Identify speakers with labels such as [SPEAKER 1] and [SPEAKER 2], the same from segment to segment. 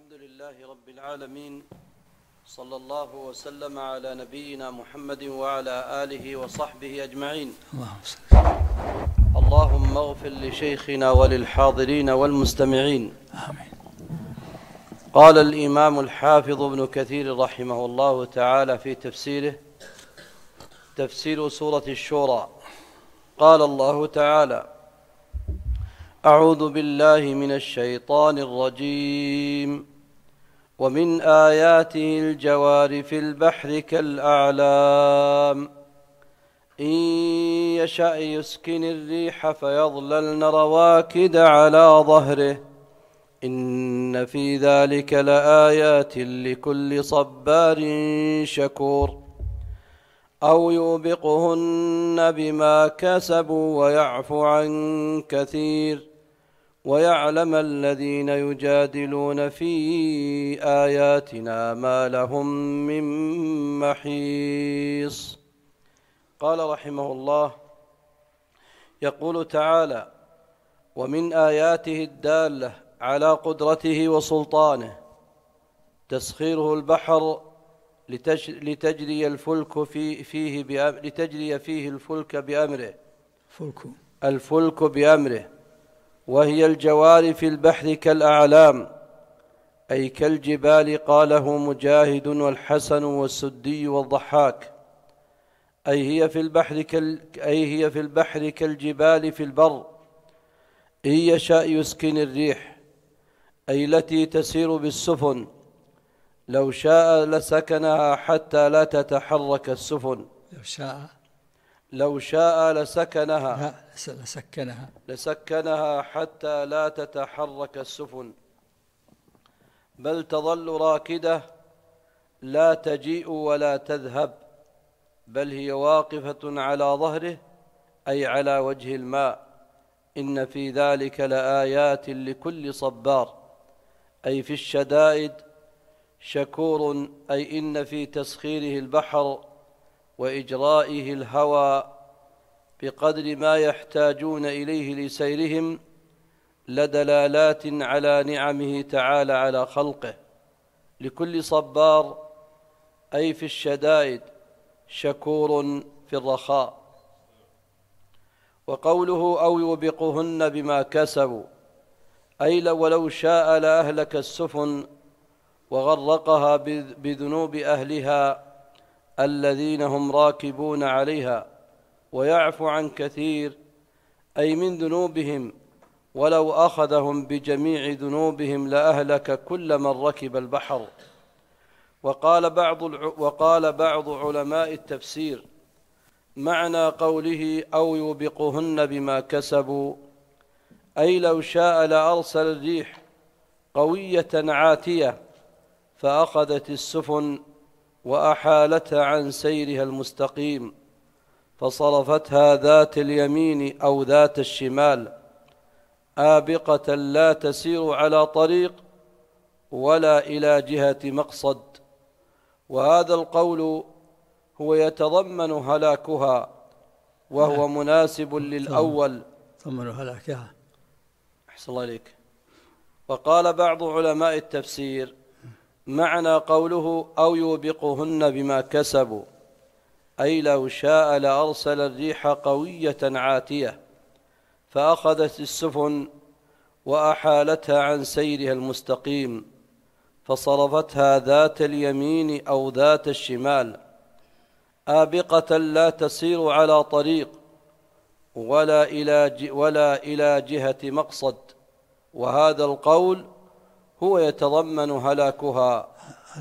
[SPEAKER 1] الحمد لله رب العالمين، صلى الله وسلم على نبينا محمد وعلى آله وصحبه أجمعين. اللهم اغفر لشيخنا وللحاضرين والمستمعين.
[SPEAKER 2] آمين.
[SPEAKER 1] قال الإمام الحافظ ابن كثير رحمه الله تعالى في تفسير سورة الشورى، قال الله تعالى: أعوذ بالله من الشيطان الرجيم. ومن آياته الجوار في البحر كالأعلام إن يشأ يسكن الريح فيظللن رواكد على ظهره إن في ذلك لآيات لكل صبار شكور. أو يوبقهن بما كسبوا ويعفو عن كثير ويعلم الذين يجادلون في آياتنا ما لهم من محيص. قال رحمه الله: يقول تعالى: ومن آياته الدالة على قدرته وسلطانه تسخيره البحر لتجري فيه الفلك بأمره، وهي الجوار في البحر كالأعلام أي كالجبال. قاله مجاهد والحسن والسدي والضحاك، أي هي في البحر كالجبال في البر. إن يشأ يسكن الريح أي التي تسير بالسفن، لو شاء لسكنها حتى لا تتحرك السفن. لو شاء لسكنها حتى لا تتحرك السفن، بل تظل راكدة لا تجيء ولا تذهب، بل هي واقفة على ظهره أي على وجه الماء. إن في ذلك لآيات لكل صبار أي في الشدائد شكور، أي إن في تسخيره البحر وإجرائه الهوى بقدر ما يحتاجون إليه لسيرهم لدلالات على نعمه تعالى على خلقه. لكل صبار أي في الشدائد شكور في الرخاء. وقوله أو يوبقهن بما كسبوا أي ولو شاء لأهلك السفن وغرقها بذنوب أهلها الذين هم راكبون عليها، ويعفو عن كثير أي من ذنوبهم، ولو أخذهم بجميع ذنوبهم لأهلك كل من ركب البحر. وقال بعض علماء التفسير: معنى قوله أو يوبقهن بما كسبوا أي لو شاء لأرسل الريح قوية عاتية فأخذت السفن وأحالتها عن سيرها المستقيم، فصرفتها ذات اليمين أو ذات الشمال، آبقة لا تسير على طريق ولا إلى جهة مقصد. وهذا القول هو يتضمن هلاكها، وهو مناسب للأول. أحسن الله إليك. وقال بعض علماء التفسير: معنى قوله أو يوبقهن بما كسبوا أي لو شاء لأرسل الريح قوية عاتية فأخذت السفن وأحالتها عن سيرها المستقيم، فصرفتها ذات اليمين أو ذات الشمال، آبقة لا تسير على طريق ولا إلى جهة مقصد. وهذا القول هو يتضمن هلاكها.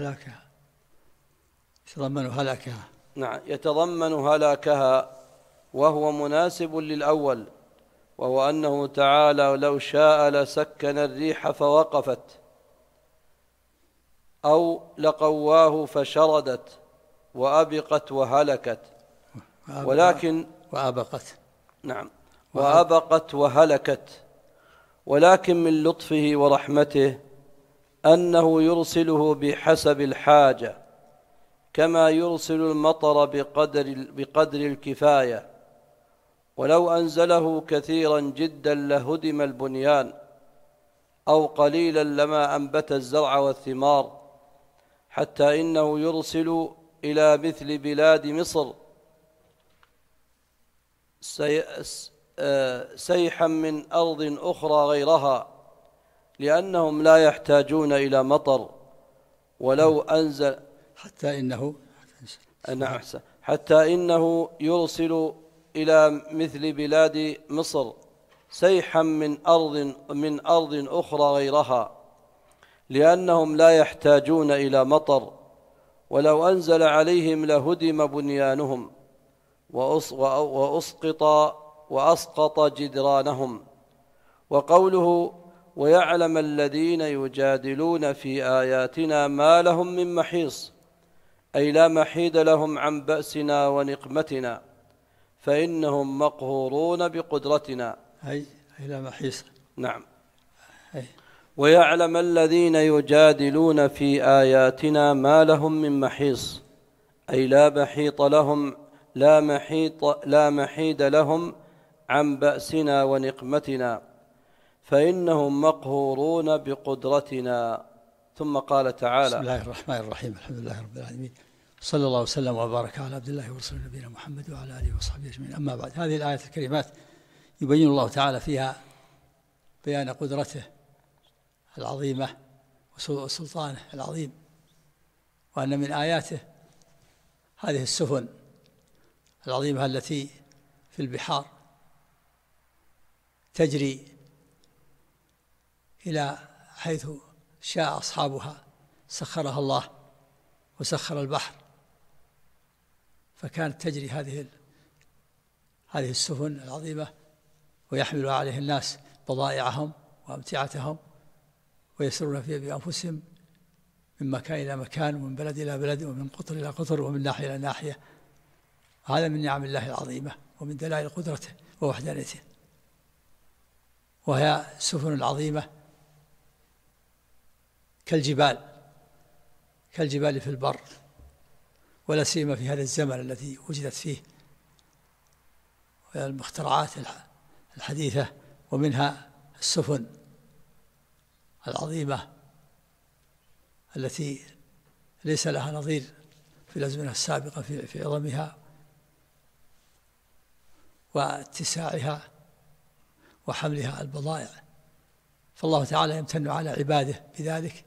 [SPEAKER 1] نعم، يتضمن هلاكها، وهو مناسب للأول، وهو أنه تعالى لو شاء لسكن الريح فوقفت، أو لقواه فشردت وأبقت وهلكت، ولكن وأبقت وهلكت. ولكن من لطفه ورحمته أنه يرسله بحسب الحاجة، كما يرسل المطر بقدر الكفاية. ولو أنزله كثيرا جدا لهدم البنيان، أو قليلا لما أنبت الزرع والثمار، حتى إنه يرسل إلى مثل بلاد مصر سيحا من أرض أخرى غيرها، لأنهم لا يحتاجون إلى مطر ولو أنزل حتى إنه يرسل إلى مثل بلاد مصر سيحا من أرض أخرى غيرها، لأنهم لا يحتاجون إلى مطر ولو أنزل عليهم لهدم بنيانهم وأسقط جدرانهم. وقوله ويعلم الذين يجادلون في آياتنا ما لهم من محيص، أي لا محيد لهم عن بأسنا ونقمتنا، فإنهم مقهورون بقدرتنا.
[SPEAKER 2] أي لا محيص.
[SPEAKER 1] نعم. ويعلم الذين يجادلون في آياتنا ما لهم من محيص، أي لا محيد لهم عن بأسنا ونقمتنا، فإنهم مقهورون بقدرتنا. ثم قال تعالى:
[SPEAKER 2] بسم الله الرحمن الرحيم، الحمد لله رب العالمين، صلى الله وسلم وبارك على عبد الله ورسوله نبينا محمد وعلى آله وصحبه أجمعين. أما بعد، هذه الآيات الكريمات يبين الله تعالى فيها بيان قدرته العظيمة وسلطانه العظيم، وأن من آياته هذه السفن العظيمة التي في البحار تجري إلى حيث شاء أصحابها، سخرها الله وسخر البحر، فكانت تجري هذه السفن العظيمة ويحمل عليه الناس بضائعهم وأمتعتهم ويسرون فيها بأنفسهم من مكان إلى مكان، ومن بلد إلى بلد، ومن قطر إلى قطر، ومن ناحية إلى ناحية. هذا من نعم الله العظيمة ومن دلائل قدرته ووحدانيته. وهي سفن عظيمة كالجبال في البر، ولا سيما في هذا الزمن الذي وجدت فيه المخترعات الحديثة، ومنها السفن العظيمة التي ليس لها نظير في الأزمنة السابقة في عظمها واتساعها وحملها البضائع. فالله تعالى يمتن على عباده بذلك،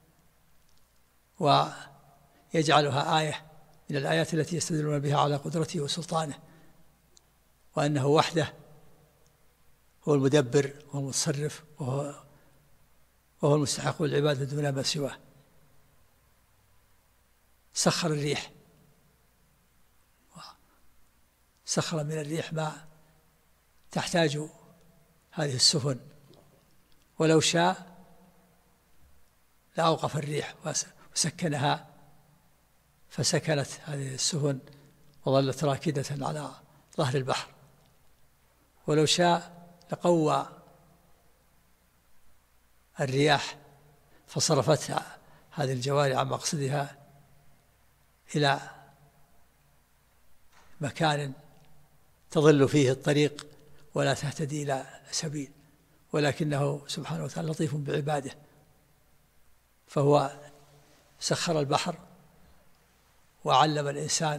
[SPEAKER 2] ويجعلها آية من الآيات التي يستدلون بها على قدرته وسلطانه، وأنه وحده هو المدبر وهو المتصرف وهو المستحق للعبادة دون ما سواه. سخر الريح، سخر من الريح ما تحتاج هذه السفن، ولو شاء لأوقف الريح وسكنها، فسكنت هذه السفن وظلت راكدة على ظهر البحر. ولو شاء لقوى الرياح فصرفتها هذه الجواري عن مقصدها إلى مكان تظل فيه الطريق ولا تهتدي إلى سبيل، ولكنه سبحانه وتعالى لطيف بعباده، فهو سخر البحر وعلم الإنسان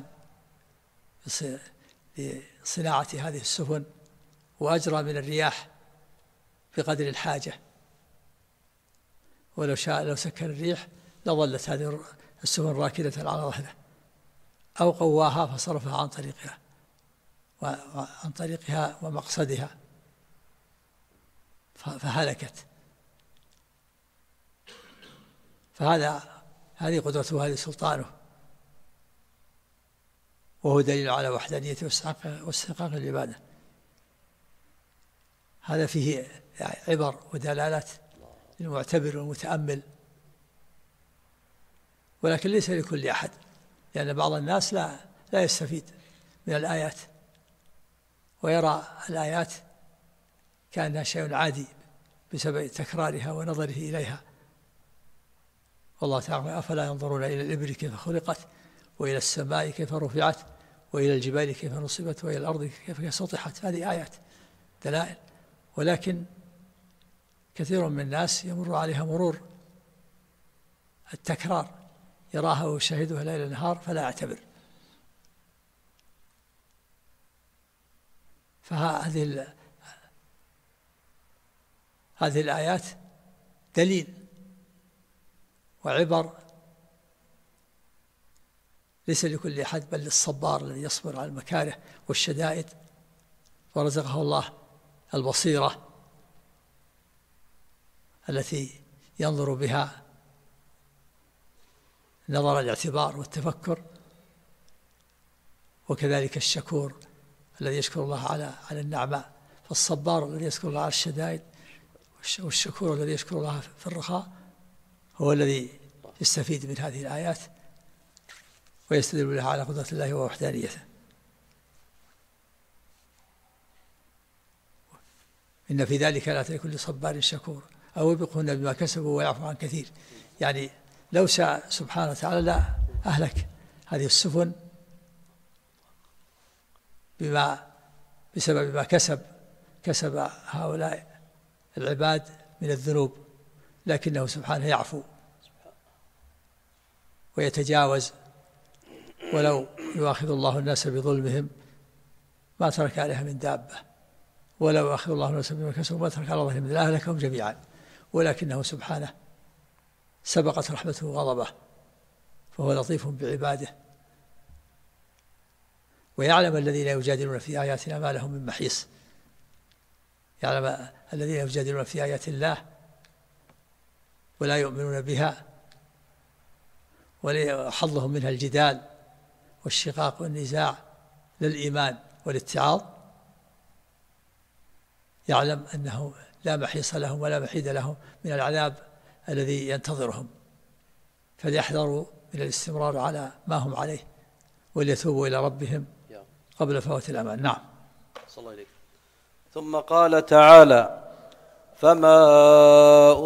[SPEAKER 2] بصناعة هذه السفن، وأجرى من الرياح بقدر الحاجة. ولو شاء لو سكن الريح لظلت هذه السفن راكدة على ظهره، أو قواها فصرفها عن طريقها ومقصدها فهلكت. هذه قدرته وهذه سلطانه، وهو دليل على وحدانيته واستحقاق العبادة. هذا فيه عبر ودلالات للمعتبر والمتأمل، ولكن ليس لكل أحد، لأن بعض الناس لا يستفيد من الآيات ويرى الآيات كأنها شيء عادي بسبب تكرارها ونظره إليها. والله تعالى: أفلا ينظرون إلى الإبل كيف خلقت، وإلى السماء كيف رفعت، وإلى الجبال كيف نصبت، وإلى الأرض كيف سطحت. هذه آيات دلائل، ولكن كثير من الناس يمر عليها مرور التكرار، يراها ويشاهدها ليل نهار فلا يعتبر. فهذه الآيات دليل وعبر ليس لكل أحد، بل للصبار الذي يصبر على المكاره والشدائد ورزقه الله البصيرة التي ينظر بها نظر الاعتبار والتفكر، وكذلك الشكور الذي يشكر الله على النعمة. فالصبار الذي يشكر الله على الشدائد، والشكور الذي يشكر الله في الرخاء، هو الذي يستفيد من هذه الآيات ويستدل لها على قدرة الله ووحدانيته. إن في ذلك لآيات لكل صبار شكور أو يبقون بما كسبوا ويعفو عن كثير. يعني لو شاء سبحانه وتعالى لا أهلك هذه السفن بسبب ما كسب هؤلاء العباد من الذنوب، لكنه سبحانه يعفو ويتجاوز. ولو يؤاخذ الله الناس بظلمهم ما ترك عليها من دابة، ولو يؤاخذ الله الناس بما كسبوا ما ترك على ظهرهم من أهلكهم جميعا، ولكنه سبحانه سبقت رحمته وغضبه، فهو لطيف بعباده، ويعلم الذين يجادلون في آياتنا ما لهم من محيص. يعلم الذين يجادلون في آيات الله ولا يؤمنون بها ولا حظهم منها الجدال والشقاق والنزاع للإيمان والاتعاظ، يعلم أنه لا محيص لهم ولا محيد لهم من العذاب الذي ينتظرهم، فليحذروا من الاستمرار على ما هم عليه وليتوبوا إلى ربهم قبل فوات الأمان. نعم.
[SPEAKER 1] صلى الله عليه. ثم قال تعالى: فما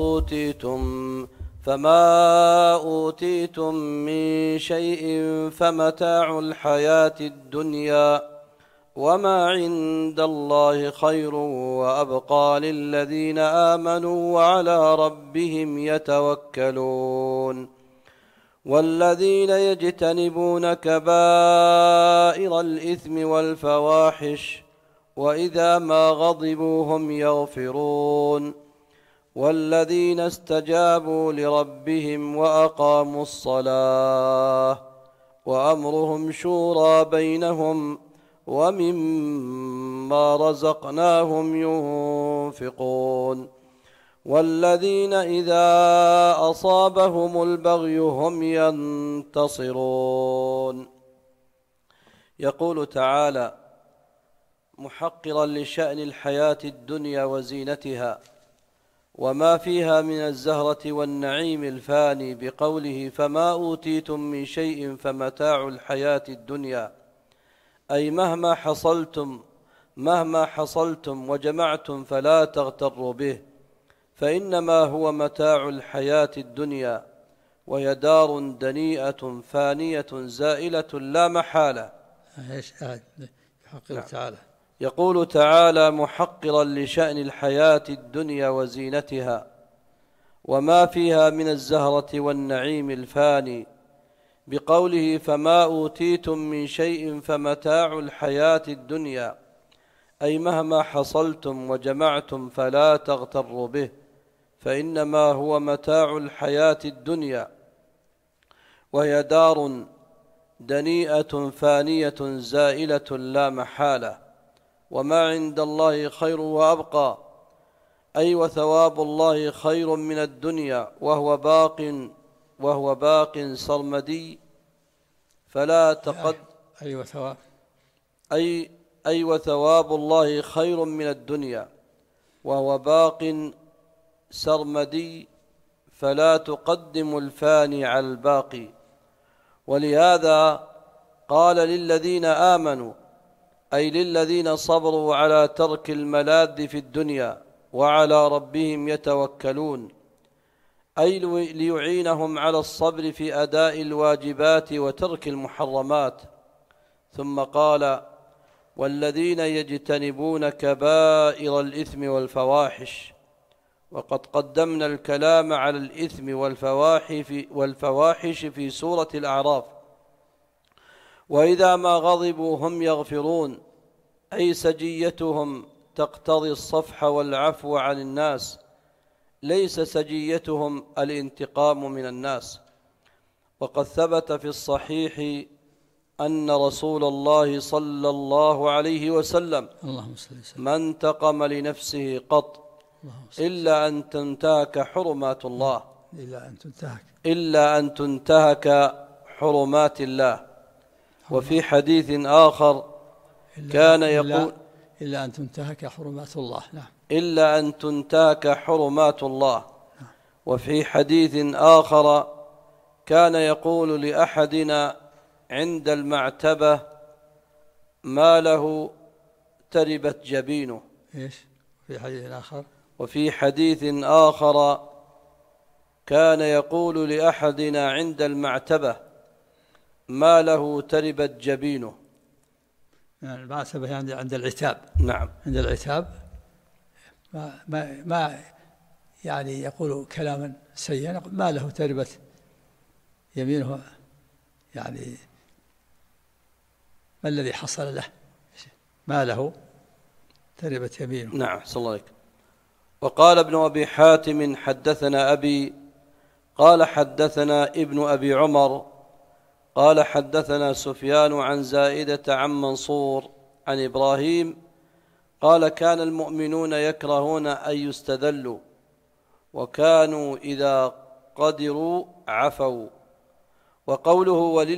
[SPEAKER 1] أوتيتم من شيء فمتاع الحياة الدنيا وما عند الله خير وأبقى للذين آمنوا وعلى ربهم يتوكلون. والذين يجتنبون كبائر الإثم والفواحش وإذا ما غضبوا هم يغفرون. والذين استجابوا لربهم وأقاموا الصلاة وأمرهم شورى بينهم ومما رزقناهم ينفقون. والذين إذا أصابهم البغي هم ينتصرون. يقول تعالى محقرا لشأن الحياة الدنيا وزينتها وما فيها من الزهرة والنعيم الفاني بقوله: فما أوتيتم من شيء فمتاع الحياة الدنيا، أي مهما حصلتم وجمعتم فلا تغتروا به، فإنما هو متاع الحياة الدنيا، وهي دار دنيئة فانية زائلة لا محالة.
[SPEAKER 2] تعالى
[SPEAKER 1] يقول تعالى محقرا لشأن الحياة الدنيا وزينتها وما فيها من الزهرة والنعيم الفاني بقوله: فما أوتيتم من شيء فمتاع الحياة الدنيا، أي مهما حصلتم وجمعتم فلا تغتروا به، فإنما هو متاع الحياة الدنيا، وهي دار دنيئة فانية زائلة لا محالة. وما عند الله خير وأبقى، أي وثواب الله خير من الدنيا وهو باق سرمدي فلا تقد أي وثواب الله خير من الدنيا وهو باق سرمدي فلا تقدم الفاني على الباقي. ولهذا قال للذين آمنوا، أي للذين صبروا على ترك الملاذ في الدنيا وعلى ربهم يتوكلون، أي ليعينهم على الصبر في أداء الواجبات وترك المحرمات. ثم قال: والذين يجتنبون كبائر الإثم والفواحش، وقد قدمنا الكلام على الإثم والفواحش في سورة الأعراف. وإذا ما غضبوا هم يغفرون، أي سجيتهم تقتضي الصفح والعفو عن الناس، ليس سجيتهم الانتقام من الناس. وقد ثبت في الصحيح أن رسول الله صلى الله عليه وسلم ما انتقم لنفسه قط إلا أن تنتهك حرمات الله، إلا أن تنتهك حرمات الله. وفي حديث آخر كان يقول
[SPEAKER 2] إلا أن تنتهك حرمات الله. نعم.
[SPEAKER 1] إلا أن تنتهك حرمات الله. وفي حديث آخر كان يقول لأحدنا عند المعتبة: ما له تربت جبينه.
[SPEAKER 2] إيش في حديث آخر؟
[SPEAKER 1] وفي حديث آخر كان يقول لأحدنا عند المعتبة: ما له تربت جبينه.
[SPEAKER 2] يعني المعتبة عند العتاب.
[SPEAKER 1] نعم.
[SPEAKER 2] عند العتاب ما يعني يقول كلاما سيئا، ما له تربت يمينه، يعني ما الذي حصل له، ما له تربت يمينه.
[SPEAKER 1] نعم صلى الله عليه. وقال ابن أبي حاتم: حدثنا أبي قال حدثنا ابن أبي عمر قال حدثنا سفيان عن زائدة عن منصور عن إبراهيم قال: كان المؤمنون يكرهون أن يستذلوا، وكانوا إذا قدروا عفوا. وقوله: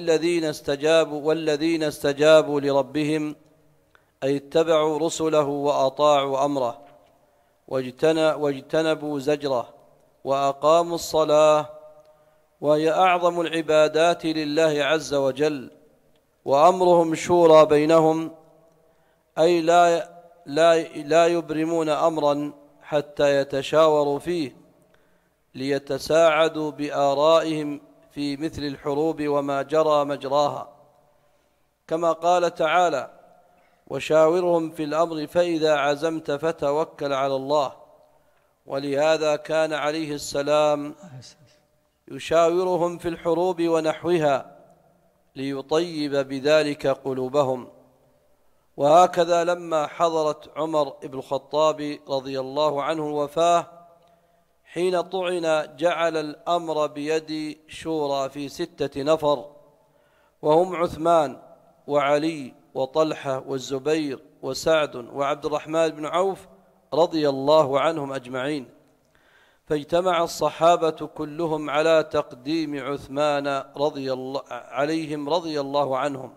[SPEAKER 1] والذين استجابوا لربهم، أي اتبعوا رسله وأطاعوا أمره واجتنبوا زجره وأقاموا الصلاة، وهي أعظم العبادات لله عز وجل. وأمرهم شورى بينهم، أي لا يبرمون أمرا حتى يتشاوروا فيه ليتساعدوا بآرائهم في مثل الحروب وما جرى مجراها، كما قال تعالى: وشاورهم في الأمر فإذا عزمت فتوكل على الله. ولهذا كان عليه السلام يشاورهم في الحروب ونحوها ليطيب بذلك قلوبهم. وهكذا لما حضرت عمر بن الخطاب رضي الله عنه الوفاة، حين طعن جعل الأمر بيد شورى في 6 نفر، وهم عثمان وعلي وطلحة والزبير وسعد وعبد الرحمن بن عوف رضي الله عنهم أجمعين. فاجتمع الصحابة كلهم على تقديم عثمان عليهم رضي الله عنهم.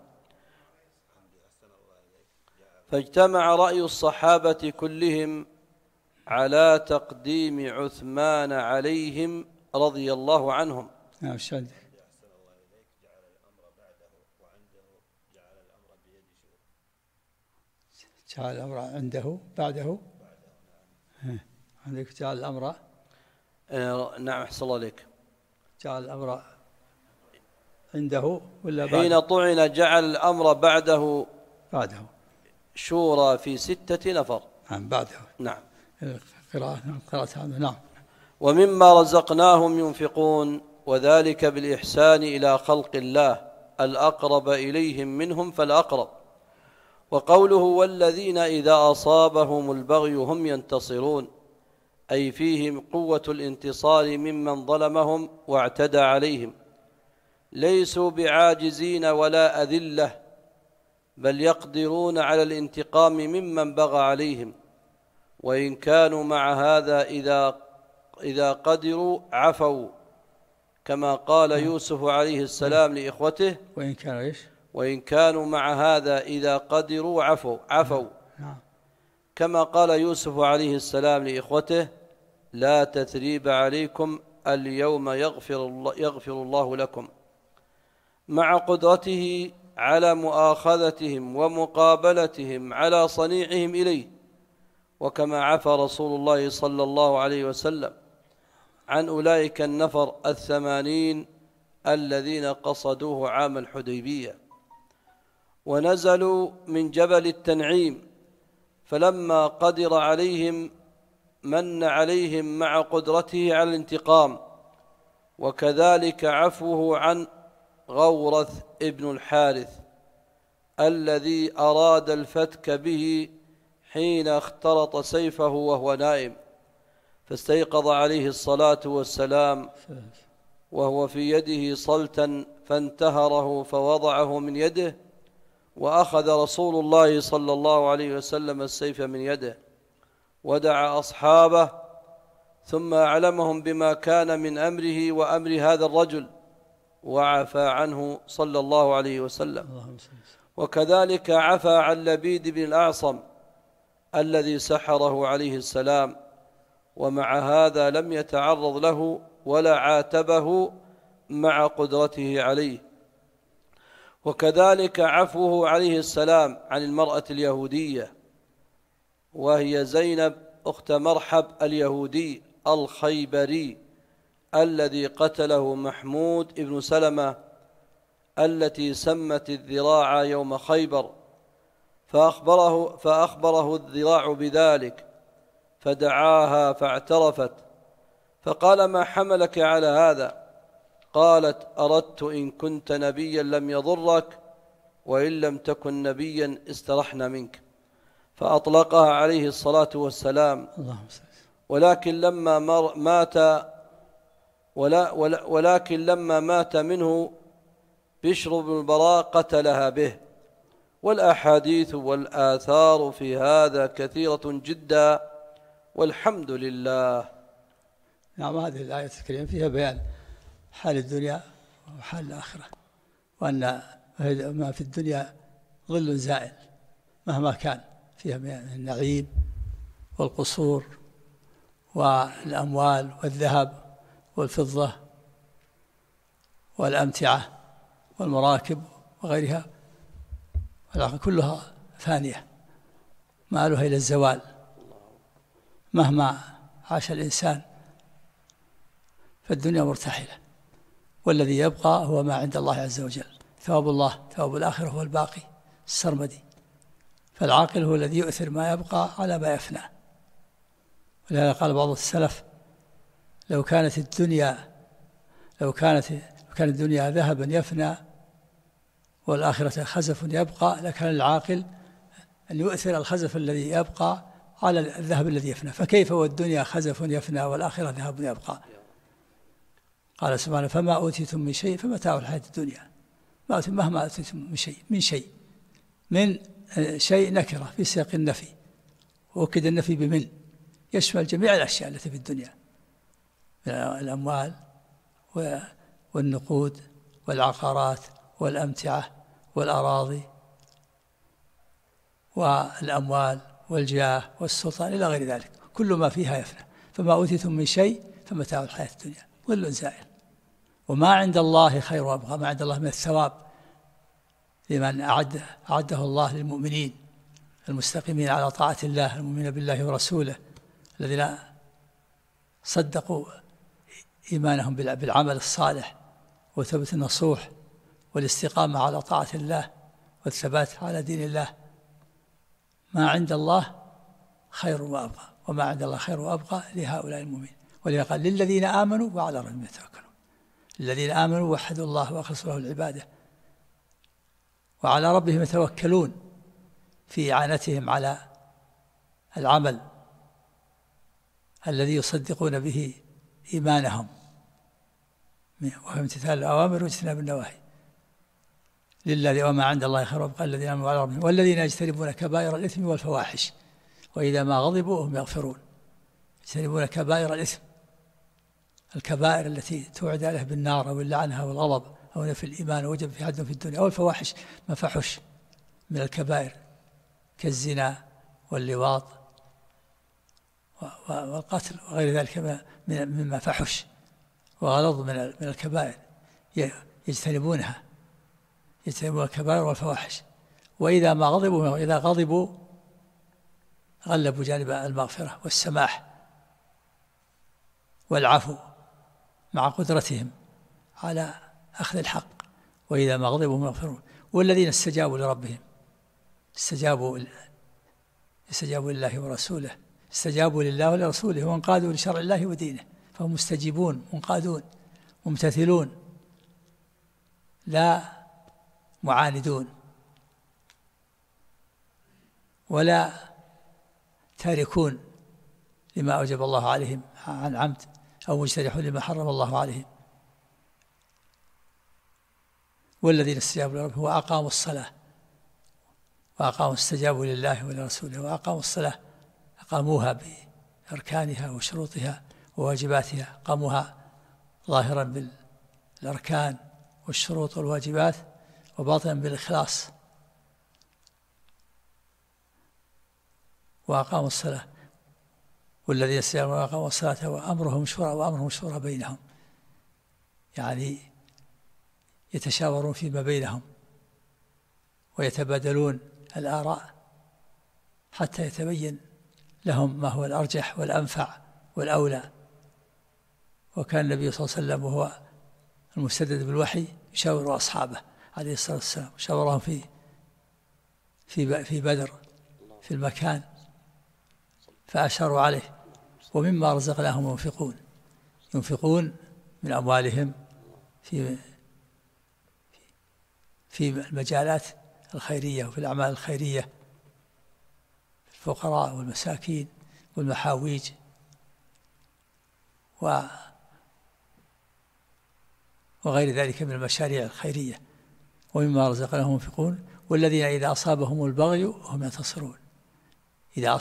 [SPEAKER 1] فاجتمع رأي الصحابة كلهم على تقديم عثمان عليهم رضي الله عنهم.
[SPEAKER 2] جعل الأمر عنده بعده. عندك جعل الأمر.
[SPEAKER 1] نعم أحسن الله عليك.
[SPEAKER 2] جعل الأمر عنده ولا بعده؟
[SPEAKER 1] حين طعن جعل الأمر بعده شورى في 6 نفر.
[SPEAKER 2] نعم بعده.
[SPEAKER 1] نعم.
[SPEAKER 2] قراءة هذا. نعم.
[SPEAKER 1] ومما رزقناهم ينفقون، وذلك بالإحسان إلى خلق الله الأقرب إليهم منهم فالأقرب. وقوله: والذين إذا أصابهم البغي هم ينتصرون، أي فيهم قوة الانتصار ممن ظلمهم واعتدى عليهم، ليسوا بعاجزين ولا أذلة، بل يقدرون على الانتقام ممن بغى عليهم. وإن كانوا مع هذا إذا قدروا عفوا، كما قال يوسف عليه السلام لإخوته: وإن كانوا مع هذا إذا قدروا عفوا، كما قال يوسف عليه السلام لإخوته: لا تثريب عليكم اليوم يغفر الله لكم، مع قدرته على مؤاخذتهم ومقابلتهم على صنيعهم إليه. وكما عفى رسول الله صلى الله عليه وسلم عن أولئك النفر 80 الذين قصدوه عام الحديبية ونزلوا من جبل التنعيم، فلما قدر عليهم من عليهم مع قدرته على الانتقام، وكذلك عفوه عن غورث ابن الحارث الذي أراد الفتك به حين اخترط سيفه وهو نائم، فاستيقظ عليه الصلاة والسلام وهو في يده صلتا فانتهره فوضعه من يده، وأخذ رسول الله صلى الله عليه وسلم السيف من يده ودعا أصحابه ثم أعلمهم بما كان من أمره وأمر هذا الرجل وعفى عنه صلى الله عليه وسلم. وكذلك عفى عن لبيد بن الأعصم الذي سحره عليه السلام، ومع هذا لم يتعرض له ولا عاتبه مع قدرته عليه. وكذلك عفوه عليه السلام عن المرأة اليهودية وهي زينب أخت مرحب اليهودي الخيبري الذي قتله محمود ابن سلمة التي سمت الذراع يوم خيبر، فأخبره الذراع بذلك فدعاها فاعترفت، فقال: ما حملك على هذا؟ قالت: أردت إن كنت نبيا لم يضرك، وإن لم تكن نبيا استرحنا منك، فأطلقها عليه الصلاة والسلام. ولكن لما مات منه بشر بن البراء قتلها به. والأحاديث والآثار في هذا كثيرة جدا، والحمد لله.
[SPEAKER 2] نعم، هذه الآية الكريمة فيها بيان حال الدنيا وحال الآخرة، وأن ما في الدنيا ظل زائل مهما كان، فيها من النعيم والقصور والأموال والذهب والفضة والأمتعة والمراكب وغيرها، كلها فانية مآلها إلى الزوال مهما عاش الإنسان، فالدنيا مرتحلة، والذي يبقى هو ما عند الله عز وجل. ثواب الله، ثواب الآخرة هو الباقي السرمدي، فالعاقل هو الذي يؤثر ما يبقى على ما يفنى. ولهذا قال بعض السلف: لو كانت الدنيا ذهبا يفنى والآخرة خزف يبقى، لكان العاقل أن يؤثر الخزف الذي يبقى على الذهب الذي يفنى، فكيف والدنيا خزف يفنى والآخرة ذهب يبقى؟ قال سبحانه: فما أوتيتم من شيء فمتاع الحياة الدنيا. مهما أوتيتم من شيء من شيء نكرة في سياق النفي، وأكد النفي بمن يشمل جميع الأشياء التي في الدنيا من الأموال والنقود والعقارات والأمتعة والأراضي والأموال والجاه والسلطان إلى غير ذلك، كل ما فيها يفنى. فما أوتيتم من شيء فمتاع الحياة الدنيا ظل زائل، وما عند الله خير وأبقى. ما عند الله من الثواب لمن أعده الله للمؤمنين المستقيمين على طاعة الله، المؤمنين بالله ورسوله، الذين صدقوا إيمانهم بالعمل الصالح وثبت النصوح والاستقامة على طاعة الله والثبات على دين الله. ما عند الله خير وأبقى، وما عند الله خير وأبقى لهؤلاء المؤمنين. ولذا قال: للذين آمنوا وعلى ربهم يتوكلون. الذين آمنوا وحدوا الله وأخلصوا له العبادة، وعلى ربهم يتوكلون في إعانتهم على العمل الذي يصدقون به إيمانهم، وهو امتثال الأوامر واجتناب النواهي. لله وما عند الله خير وأبقى الذين آمنوا وعلى ربهم والذين يجتنبون كبائر الإثم والفواحش وإذا ما غضبوا هم يغفرون. يجتنبون كبائر الإثم، الكبائر التي توعد له بالنار أو اللعنة أو الغضب أو نفي الإيمان ووجب في حد في الدنيا، أو الفواحش ما فحش من الكبائر كالزنا واللواط والقتل وغير ذلك مما فحش وغلظ من الكبائر، يجتنبون الكبائر والفواحش. وإذا ما غضبوا، إذا غضبوا غلبوا جانب المغفرة والسماح والعفو مع قدرتهم على أخذ الحق، وإذا ما غضبوا هم يغفرون. والذين استجابوا لربهم، استجابوا لله ورسوله استجابوا لله ولرسوله وانقادوا لشرع الله ودينه، فهم مستجيبون منقادون ممتثلون لا معاندون ولا تاركون لما أوجب الله عليهم عن عمد أو مجترحون لما حرم الله عليهم. والذين استجابوا لربهم وأقاموا الصلاة استجابوا لله ولرسوله وأقاموا الصلاة، أقاموها بأركانها وشروطها وواجباتها، قاموها ظاهرا بالأركان والشروط والواجبات وباطنا بالإخلاص، وأقاموا الصلاة. والذين استجابوا وأقاموا الصلاة وأمرهم شورى بينهم، يعني يتشاورون فيما بينهم ويتبادلون الآراء حتى يتبين لهم ما هو الأرجح والأنفع والأولى. وكان النبي صلى الله عليه وسلم وهو المسدد بالوحي يشاور أصحابه عليه الصلاة والسلام، شاورهم في بدر في المكان فأشاروا عليه. ومما رزقناهم ينفقون من أموالهم في المجالات الخيرية وفي الأعمال الخيرية، الفقراء والمساكين والمحاويج وغير ذلك من المشاريع الخيرية. ومما رزقناهم ينفقون والذين إذا أصابهم البغي هم ينتصرون، إذا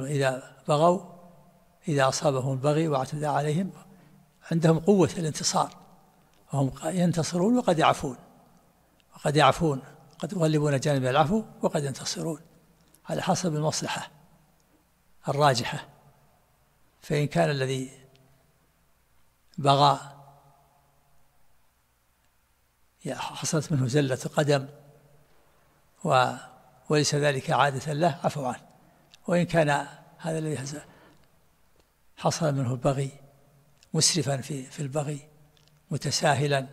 [SPEAKER 2] أصابهم البغي واعتدى عليهم عندهم قوة الانتصار، وهم ينتصرون وقد يعفون، قد يغلبون جانب العفو وقد ينتصرون على حسب المصلحة الراجحة. فإن كان الذي بغى حصلت منه زلة قدم وليس ذلك عادة له عفوا عنه. وإن كان هذا الذي حصل منه البغي مسرفا في البغي متساهلا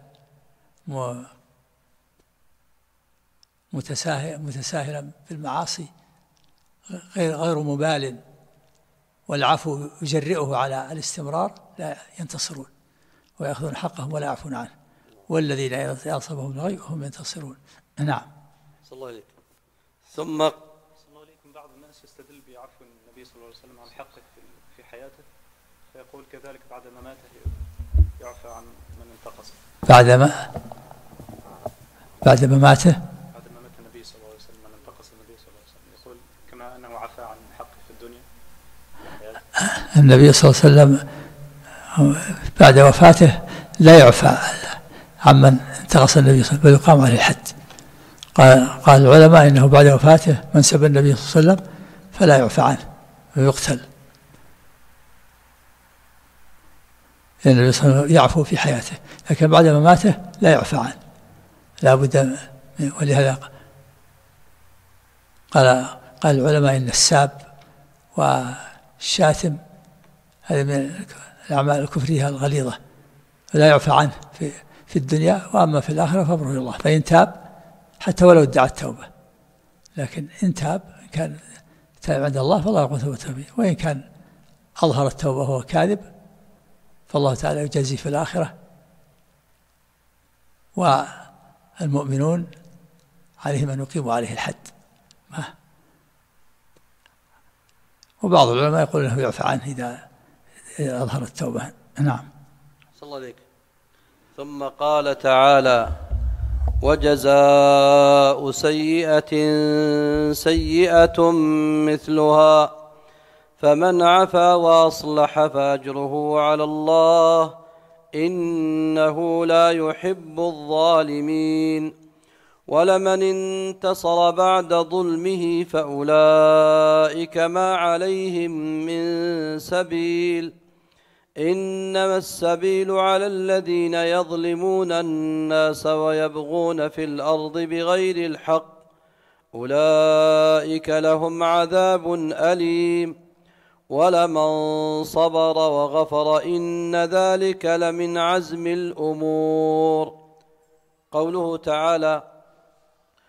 [SPEAKER 2] في المعاصي غير مبال والعفو يجرئه على الاستمرار، لا ينتصرون ويأخذون حقهم ولا يعفون عنه. والذين إذا أصابهم البغي هم ينتصرون. نعم.
[SPEAKER 1] صلى الله عليكم. ثم
[SPEAKER 3] بعض الناس يستدل بعفو النبي صلى الله عليه وسلم عن حقه في حياته، فيقول كذلك بعد مماته يعفى عن من انتقص.
[SPEAKER 2] بعد مماته
[SPEAKER 3] بعد ممات النبي صلى الله عليه وسلم من انتقص النبي صلى الله عليه وسلم، يقول كما أنه عفى عن حقه في الدنيا.
[SPEAKER 2] النبي صلى الله عليه وسلم بعد وفاته لا يعفى عمن انتقص النبي صلى الله عليه وسلم بل يقام عليه الحد. قال العلماء إنه بعد وفاته من سب النبي صلى الله عليه وسلم فلا يعفى عنه ويقتل، لأن النبي صلى الله عليه وسلم يعفو في حياته، لكن بعد مماته لا يعفى عنه لا بد. ولهذا قال العلماء إن الساب والشاتم هذه من الأعمال الكفرية الغليظة فلا يعفى عنه في الدنيا، وأما في الآخرة فأمره إلى الله. فإن تاب حتى ولو ادعى التوبة، لكن إن تاب كان تاب عند الله فالله يقبل توبته، وإن كان أظهر التوبة وهو كاذب فالله تعالى يجازي في الآخرة. والمؤمنون عليهم أن يقيموا عليه الحد. وبعض العلماء يقول أنه يعفى عنه إذا أظهر التوبة. نعم.
[SPEAKER 1] صلى الله عليك. ثم قال تعالى: وجزاء سيئة سيئة مثلها فمن عفا وأصلح فأجره على الله إنه لا يحب الظالمين. ولمن انتصر بعد ظلمه فأولئك ما عليهم من سبيل إنما السبيل على الذين يظلمون الناس ويبغون في الأرض بغير الحق أولئك لهم عذاب أليم. ولمن صبر وغفر إن ذلك لمن عزم الأمور. قوله تعالى: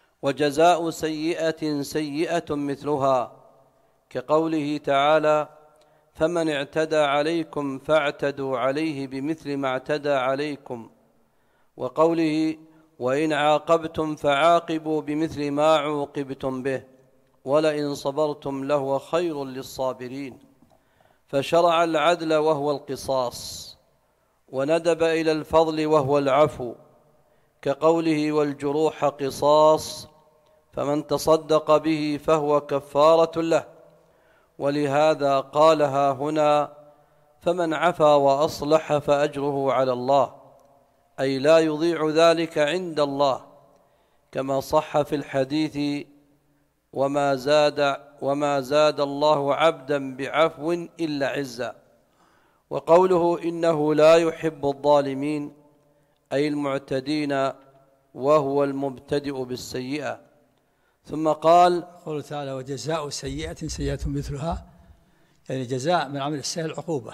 [SPEAKER 1] وجزاء سيئة سيئة مثلها، كقوله تعالى: فمن اعتدى عليكم فاعتدوا عليه بمثل ما اعتدى عليكم. وقوله وإن عاقبتم فعاقبوا بمثل ما عوقبتم به ولئن صبرتم لهو خير للصابرين. فشرع العدل وهو القصاص، وندب إلى الفضل وهو العفو، كقوله والجروح قصاص، فمن تصدق به فهو كفارة له. ولهذا قالها هنا فمن عفا وأصلح فأجره على الله، أي لا يضيع ذلك عند الله، كما صح في الحديث وما زاد الله عبدا بعفو إلا عزا. وقوله إنه لا يحب الظالمين أي المعتدين، وهو المبتدئ بالسيئة. ثم قال
[SPEAKER 2] قوله تعالى وجزاء سيئة سيئة مثلها، يعني جزاء من عمل السيئة العقوبة،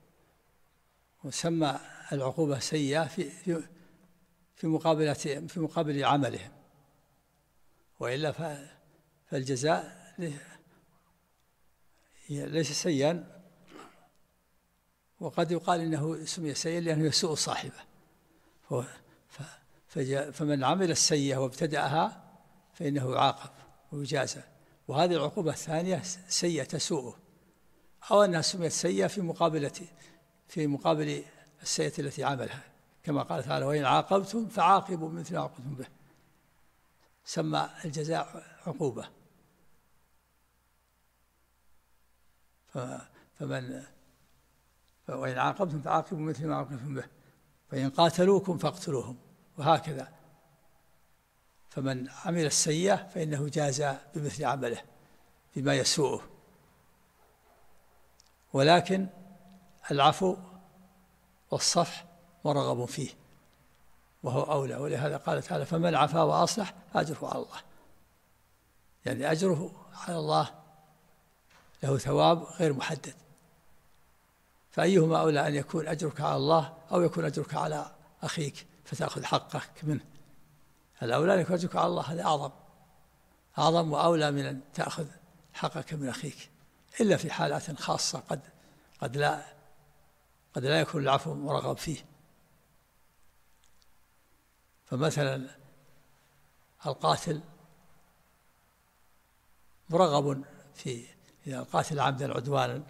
[SPEAKER 2] وسمى العقوبة سيئة في مقابل عملهم، وإلا فالجزاء ليس سيئا، وقد يقال إنه سمي سيئا لأنه يسوء صاحبه. فمن عمل السيئة وابتدأها فإنه يعاقب ويجازى. وهذه العقوبة الثانية سيئة تسوءه، أو أنها سميت سيئة في مقابل السيئة التي عملها، كما قال تعالى وإن عاقبتم فعاقبوا مثل ما عاقبتم به، سمى الجزاء عقوبة. وإن عاقبتم فعاقبوا مثل ما عاقبتم به فإن قاتلوكم فاقتلوهم، وهكذا. فمن عمل السيئة فإنه جازى بمثل عمله بما يسوءه. ولكن العفو والصفح مرغب فيه وهو أولى، ولهذا قال تعالى فمن عفا وأصلح أجره على الله، يعني أجره على الله له ثواب غير محدد. فأيهما أولى أن يكون أجرك على الله أو يكون أجرك على أخيك فتأخذ حقك منه؟ الأولى أن يكون أجرك على الله، هذا أعظم وأولى من أن تأخذ حقك من أخيك، إلا في حالات خاصة قد لا يكون العفو مرغب فيه. فمثلا القاتل مرغب إذا القاتل عمدا عدوانا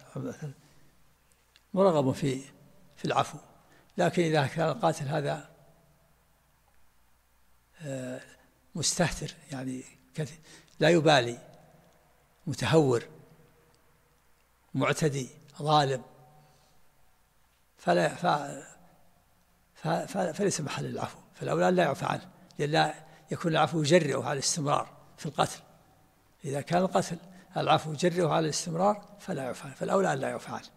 [SPEAKER 2] مرغب في العفو، لكن إذا كان القاتل هذا مستهتر، يعني لا يبالي، متهور معتدي ظالم، فليس محل العفو. فالأولى لا يعفى عنه، لأن يكون العفو يجرئه على الاستمرار في القتل. إذا كان القتل العفو يجرئه على الاستمرار فلا يعفى عنه، فالأولى أن لا يعفى عنه.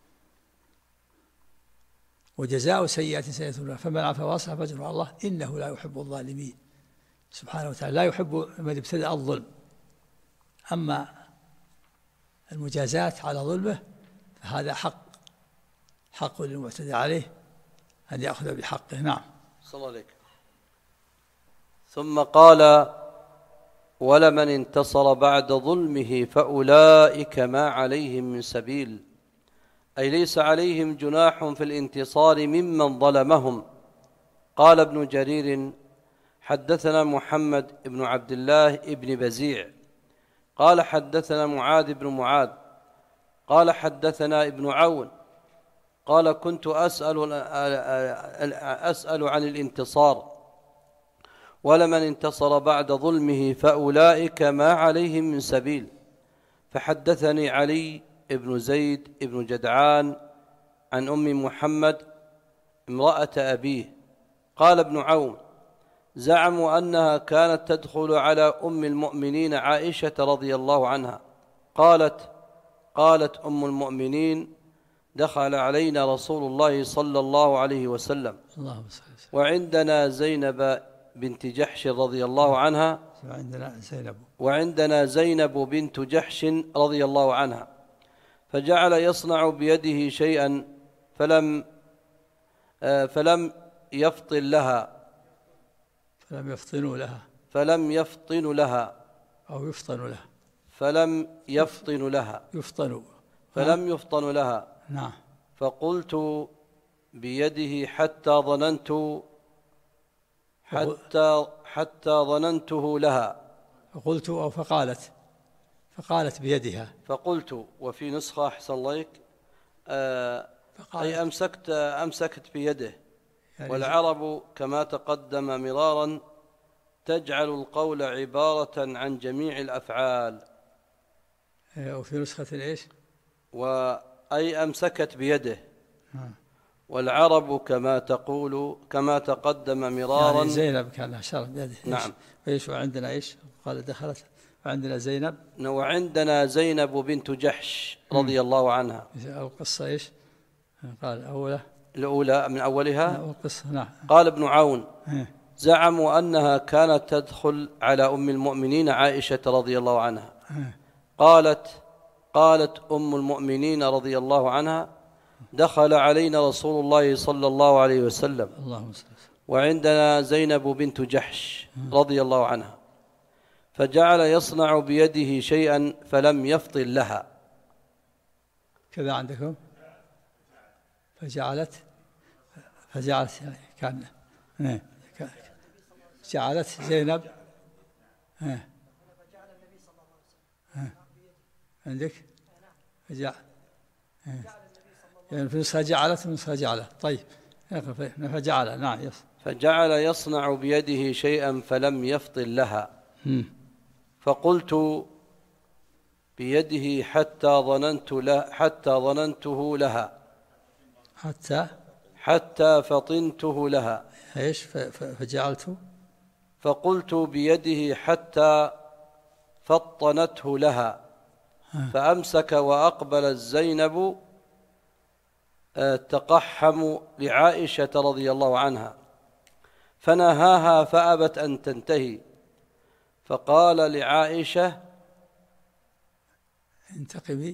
[SPEAKER 2] وجزاء سيئة سيئة فمن عفا وأصلح فأجره على الله إنه لا يحب الظالمين. سبحانه وتعالى لا يحب من ابتدأ الظلم. أما المجازات على ظلمه فهذا حق للمعتدى عليه أن يأخذ بحقه. نعم.
[SPEAKER 1] صلى الله عليك. ثم قال ولمن انتصر بعد ظلمه فأولئك ما عليهم من سبيل، أي ليس عليهم جناح في الانتصار ممن ظلمهم. قال ابن جرير حدثنا محمد بن عبد الله بن بزيع قال حدثنا معاذ بن معاذ قال حدثنا ابن عون قال كنت أسأل عن الانتصار، ولمن انتصر بعد ظلمه فأولئك ما عليهم من سبيل. فحدثني علي ابن زيد ابن جدعان عن أم محمد امرأة أبيه. قال ابن عون زعموا أنها كانت تدخل على أم المؤمنين عائشة رضي الله عنها، قالت أم المؤمنين دخل علينا رسول الله صلى الله عليه وسلم وعندنا زينب بنت جحش رضي الله عنها وعندنا زينب بنت جحش رضي الله عنها، فجعل يصنع بيده شيئا فلم يفطن لها فلم يفطن لها فلم يفطن لها.
[SPEAKER 2] نعم.
[SPEAKER 1] فقلت بيده حتى ظننته لها.
[SPEAKER 2] فقلت أو فقالت بيدها.
[SPEAKER 1] فقلت، وفي نسخة أحسن الله أي أمسكت بيده. يعني والعرب كما تقدم مرارا تجعل القول عبارة عن جميع الأفعال.
[SPEAKER 2] وفي نسخة إيش؟
[SPEAKER 1] أي أمسكت بيده. والعرب كما تقدم مرارا،
[SPEAKER 2] يعني زينب كان لها شرف بيده.
[SPEAKER 1] نعم.
[SPEAKER 2] إيش وعندنا إيش؟ قال دخلت وعندنا زينب.
[SPEAKER 1] وعندنا زينب بنت جحش رضي الله عنها.
[SPEAKER 2] القصة إيش؟ قال
[SPEAKER 1] الأولى من أولها.
[SPEAKER 2] القصة. نعم.
[SPEAKER 1] قال ابن عون: زعموا أنها كانت تدخل على أم المؤمنين عائشة رضي الله عنها. قالت أم المؤمنين رضي الله عنها: دخل علينا رسول الله صلى الله عليه وسلم وعندنا زينب بنت جحش رضي الله عنها، فجعل يصنع بيده شيئا فلم يفطن لها.
[SPEAKER 2] كذا عندكم؟ فجعلت كان جعلت زينب عندك يعني في نسخة جعلت ونسخة جعله. طيب فجعل. نعم.
[SPEAKER 1] فجعل يصنع بيده شيئا فلم يفطن لها. فقلت بيده حتى ظننته لها حتى فطنته لها.
[SPEAKER 2] ايش؟ فجعلت.
[SPEAKER 1] فقلت بيده حتى فطنته لها. فأمسك وأقبلت زينب تقحم لعائشة رضي الله عنها، فنهاها فأبت أن تنتهي، فقال لعائشة:
[SPEAKER 2] انتقبي.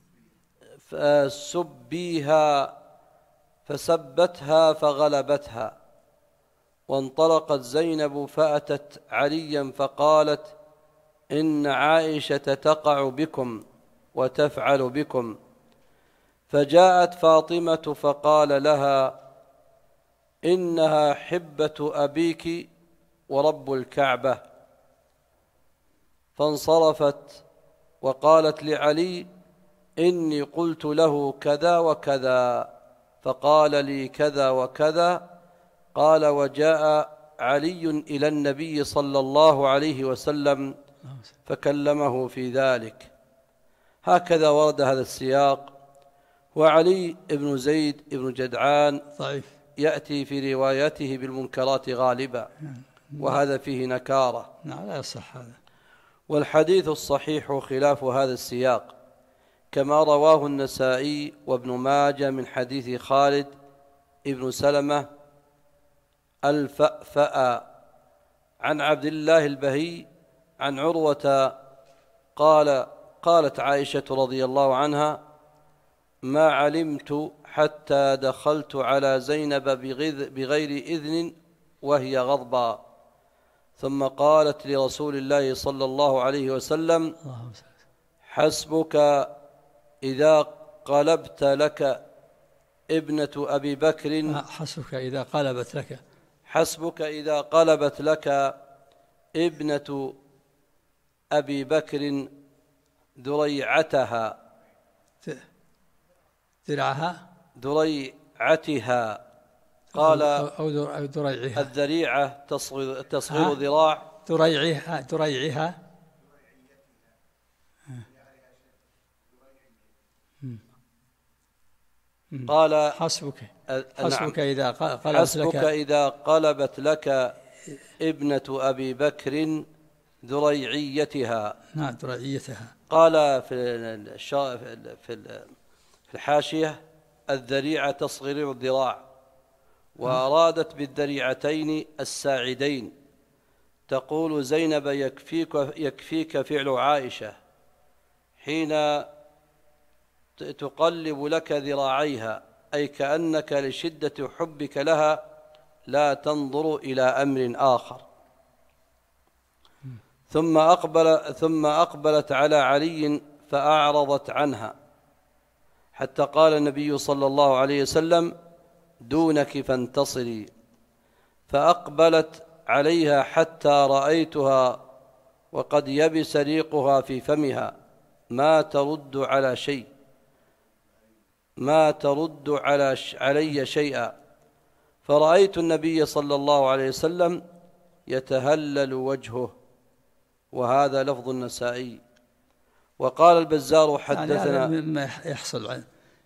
[SPEAKER 1] فسبيها، فسبتها فغلبتها. وانطلقت زينب فأتت عليا فقالت: إن عائشة تقع بكم وتفعل بكم. فجاءت فاطمة فقال لها: إنها حبة أبيك ورب الكعبة. فانصرفت وقالت لعلي: إني قلت له كذا وكذا فقال لي كذا وكذا. قال: وجاء علي إلى النبي صلى الله عليه وسلم فكلمه في ذلك. هكذا ورد هذا السياق. وعلي بن زيد بن جدعان
[SPEAKER 2] ضعيف،
[SPEAKER 1] يأتي في روايته بالمنكرات غالبا، وهذا فيه نكارة.
[SPEAKER 2] لا يصح هذا.
[SPEAKER 1] والحديث الصحيح خلاف هذا السياق، كما رواه النسائي وابن ماجه من حديث خالد ابن سلمة الفأفأ عن عبد الله البهي عن عروة قالت عائشة رضي الله عنها: ما علمت حتى دخلت على زينب بغير إذن وهي غضبى. ثم قالت لرسول الله صلى الله عليه وسلم: حسبك إذا قلبت لك ابنة أبي بكر.
[SPEAKER 2] حسبك إذا قلبت لك.
[SPEAKER 1] حسبك إذا قلبت لك ابنة أبي بكر ذريعتها. ذريعتها. قال:
[SPEAKER 2] أو ذريعها.
[SPEAKER 1] الذريعة تصغير ذراع.
[SPEAKER 2] ذريعها.
[SPEAKER 1] قال:
[SPEAKER 2] حسبك
[SPEAKER 1] إذا قلبت لك ابنة أبي بكر ذريعيتها.
[SPEAKER 2] نعم، ذريعيتها.
[SPEAKER 1] قال في الحاشية: الذريعة تصغير الذراع، وأرادت بالذريعتين الساعدين. تقول زينب: يكفيك فعل عائشة حين تقلب لك ذراعيها، أي كأنك لشدة حبك لها لا تنظر إلى أمر آخر. ثم أقبلت على علي فأعرضت عنها، حتى قال النبي صلى الله عليه وسلم: دونك فانتصري. فأقبلت عليها حتى رأيتها وقد يبس ريقها في فمها ما ترد علي شيئا. فرأيت النبي صلى الله عليه وسلم يتهلل وجهه. وهذا لفظ النسائي. وقال البزار حدثنا
[SPEAKER 2] يعني مما يحصل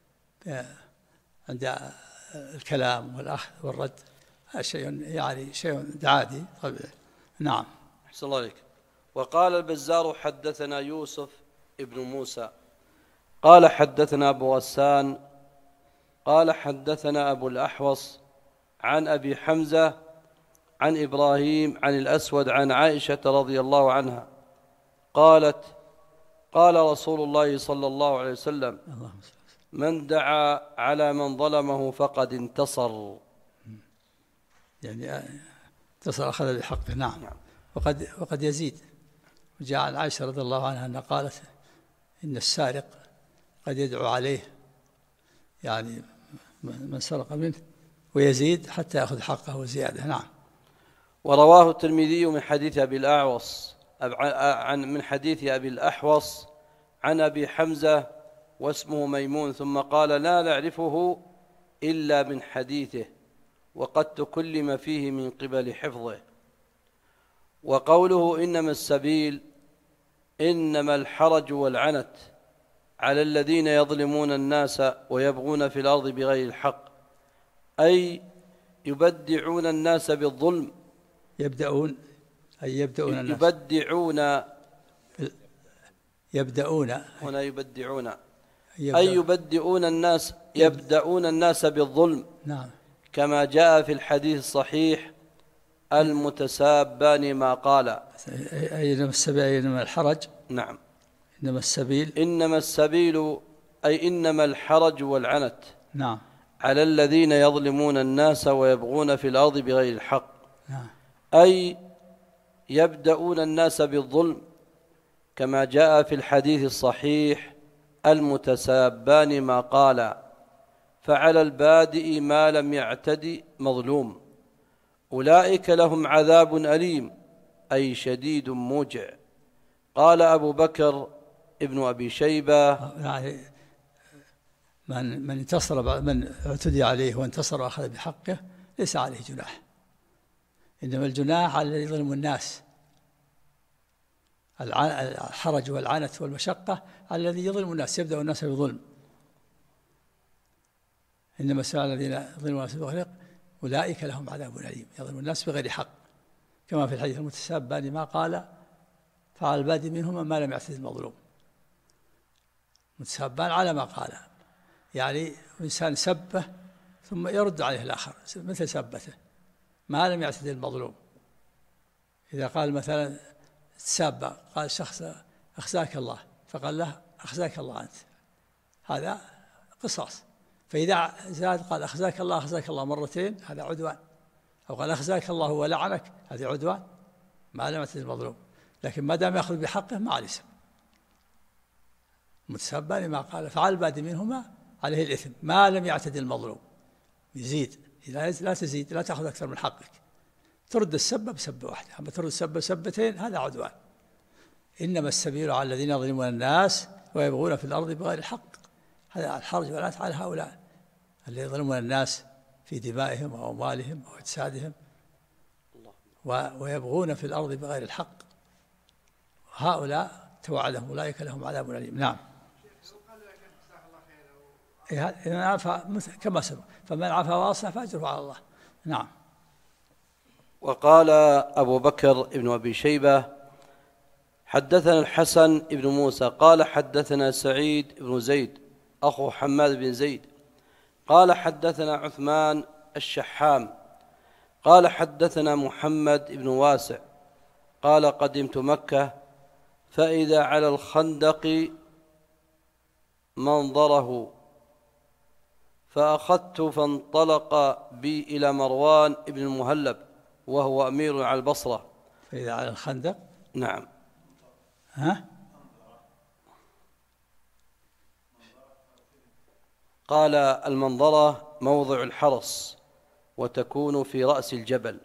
[SPEAKER 2] عند الكلام والأخذ والرد، شيء عادي طبيعي. نعم.
[SPEAKER 1] أحسن الله عليك. وقال البزار حدثنا يوسف ابن موسى قال حدثنا أبو غسان قال حدثنا أبو الأحوص عن أبي حمزة عن إبراهيم عن الأسود عن عائشة رضي الله عنها قالت: قال رسول الله صلى الله عليه وسلم: من دعا على من ظلمه فقد انتصر.
[SPEAKER 2] يعني انتصر، أخذ بحقه. نعم. وقد يزيد. وجاء عن عائشة رضي الله عنها أنها قالت: إن السارق قد يدعو عليه، يعني من سرق منه، ويزيد حتى يأخذ حقه وزيادة. نعم.
[SPEAKER 1] ورواه الترمذي من حديث أبي الأحوص عن أبي حمزة واسمه ميمون، ثم قال: لا نعرفه إلا من حديثه، وقد تكلم فيه من قبل حفظه. وقوله: إنما الحرج والعنت على الذين يظلمون الناس ويبغون في الأرض بغير الحق، أي يبدعون الناس بالظلم.
[SPEAKER 2] يبدأون الناس.
[SPEAKER 1] يبدأون الناس بالظلم.
[SPEAKER 2] نعم.
[SPEAKER 1] كما جاء في الحديث الصحيح: المتسابان ما قال.
[SPEAKER 2] أي إنما الحرج.
[SPEAKER 1] نعم.
[SPEAKER 2] إنما
[SPEAKER 1] السبيل أي إنما الحرج والعنت.
[SPEAKER 2] نعم.
[SPEAKER 1] على الذين يظلمون الناس ويبغون في الأرض بغير الحق.
[SPEAKER 2] نعم.
[SPEAKER 1] أي يبدأون الناس بالظلم، كما جاء في الحديث الصحيح: المتسابان ما قال. فعلى البادئ ما لم يعتد مظلوم. أولئك لهم عذاب أليم، أي شديد موجع. قال أبو بكر ابن أبي شيبة:
[SPEAKER 2] يعني من انتصر، من اعتدي عليه وانتصر وأخذ بحقه ليس عليه جناح، إنما الجناح على الذي يظلم الناس. الحرج والعنت والمشقة على الذي يظلم الناس، يبدأ الناس بظلم. إنما السبيل الذين يظلمون الناس بغير حق أولئك لهم عذاب أليم، يظلم الناس بغير حق، كما في الحديث: المتسابان ما قال فعلى البادئ منهما ما لم يعتد المظلوم. متسابان على ما قال، يعني إنسان سبه ثم يرد عليه الآخر مثل سبته، ما لم يعتد المظلوم. إذا قال مثلا تسابى، قال شخص: أخزاك الله، فقال له: أخزاك الله أنت، هذا قصاص. فإذا زاد قال: أخزاك الله مرتين، هذا عدوان. أو قال: أخزاك الله ولعنك، هذا عدوان، ما لم يعتد المظلوم. لكن ما دام يأخذ بحقه ما عليه سب. متسبان ما قال فعل البادئ منهما عليه الإثم ما لم يعتد المظلوم. يزيد، لا تزيد، لا تأخذ أكثر من حقك. ترد السبة بسبة واحدة، أما ترد السبة بسبتين هذا عدوان. إنما السبيل على الذين يظلمون الناس ويبغون في الأرض بغير الحق. هذا الحرج والعنت على هؤلاء الذين يظلمون الناس في دمائهم وأموالهم وأجسادهم ويبغون في الأرض بغير الحق. هؤلاء توعدهم أولئك لهم عذاب أليم. نعم. إذا عفا كما سبق، فمن عفا وأصلح فأجره على الله. نعم.
[SPEAKER 1] وقال أبو بكر ابن أبي شيبة: حدثنا الحسن ابن موسى قال حدثنا سعيد بن زيد أخو حماد بن زيد قال حدثنا عثمان الشحام قال حدثنا محمد بن واسع قال: قدمت مكة فإذا على الخندق منظره، فأخذت فانطلق بي إلى مروان بن المهلب وهو أمير على البصرة.
[SPEAKER 2] فإذا على الخندق.
[SPEAKER 1] نعم. قال المنظرة موضع الحرس وتكون في رأس الجبل.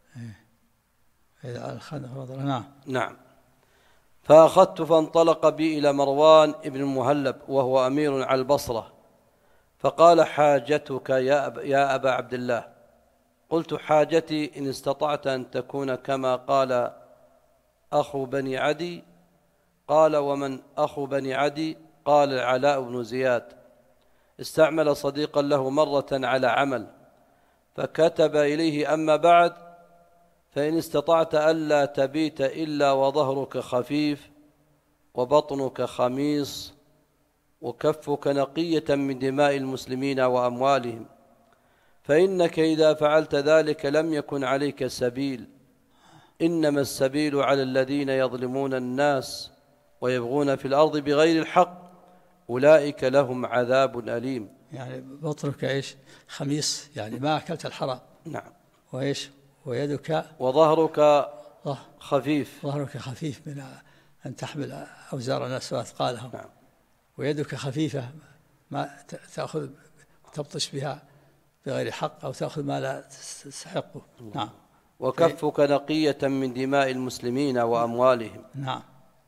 [SPEAKER 1] نعم. فأخذت فانطلق بي إلى مروان ابن المهلب وهو أمير على البصرة، فقال حاجتك يا أبا عبد الله؟ قلت حاجتي إن استطعت أن تكون كما قال أخو بني عدي. قال ومن أخو بني عدي؟ قال العلاء بن زياد، استعمل صديقا له مرة على عمل فكتب إليه أما بعد فإن استطعت ألا تبيت إلا وظهرك خفيف وبطنك خميص وكفك نقية من دماء المسلمين وأموالهم، فإنك إذا فعلت ذلك لم يكن عليك سبيل، إنما السبيل على الذين يظلمون الناس ويبغون في الأرض بغير الحق أولئك لهم عذاب أليم.
[SPEAKER 2] يعني بطنك إيش؟ خميص، يعني ما أكلت الحرام.
[SPEAKER 1] نعم.
[SPEAKER 2] وإيش؟ ويدك
[SPEAKER 1] وظهرك خفيف.
[SPEAKER 2] ظهرك خفيف من أن تحمل أوزار الناس وأثقالهم.
[SPEAKER 1] نعم.
[SPEAKER 2] ويدك خفيفة، ما تأخذ تبطش بها بغير حق أو تأخذ ما لا تستحقه. نعم.
[SPEAKER 1] وكفك نقية من دماء المسلمين وأموالهم.
[SPEAKER 2] نعم.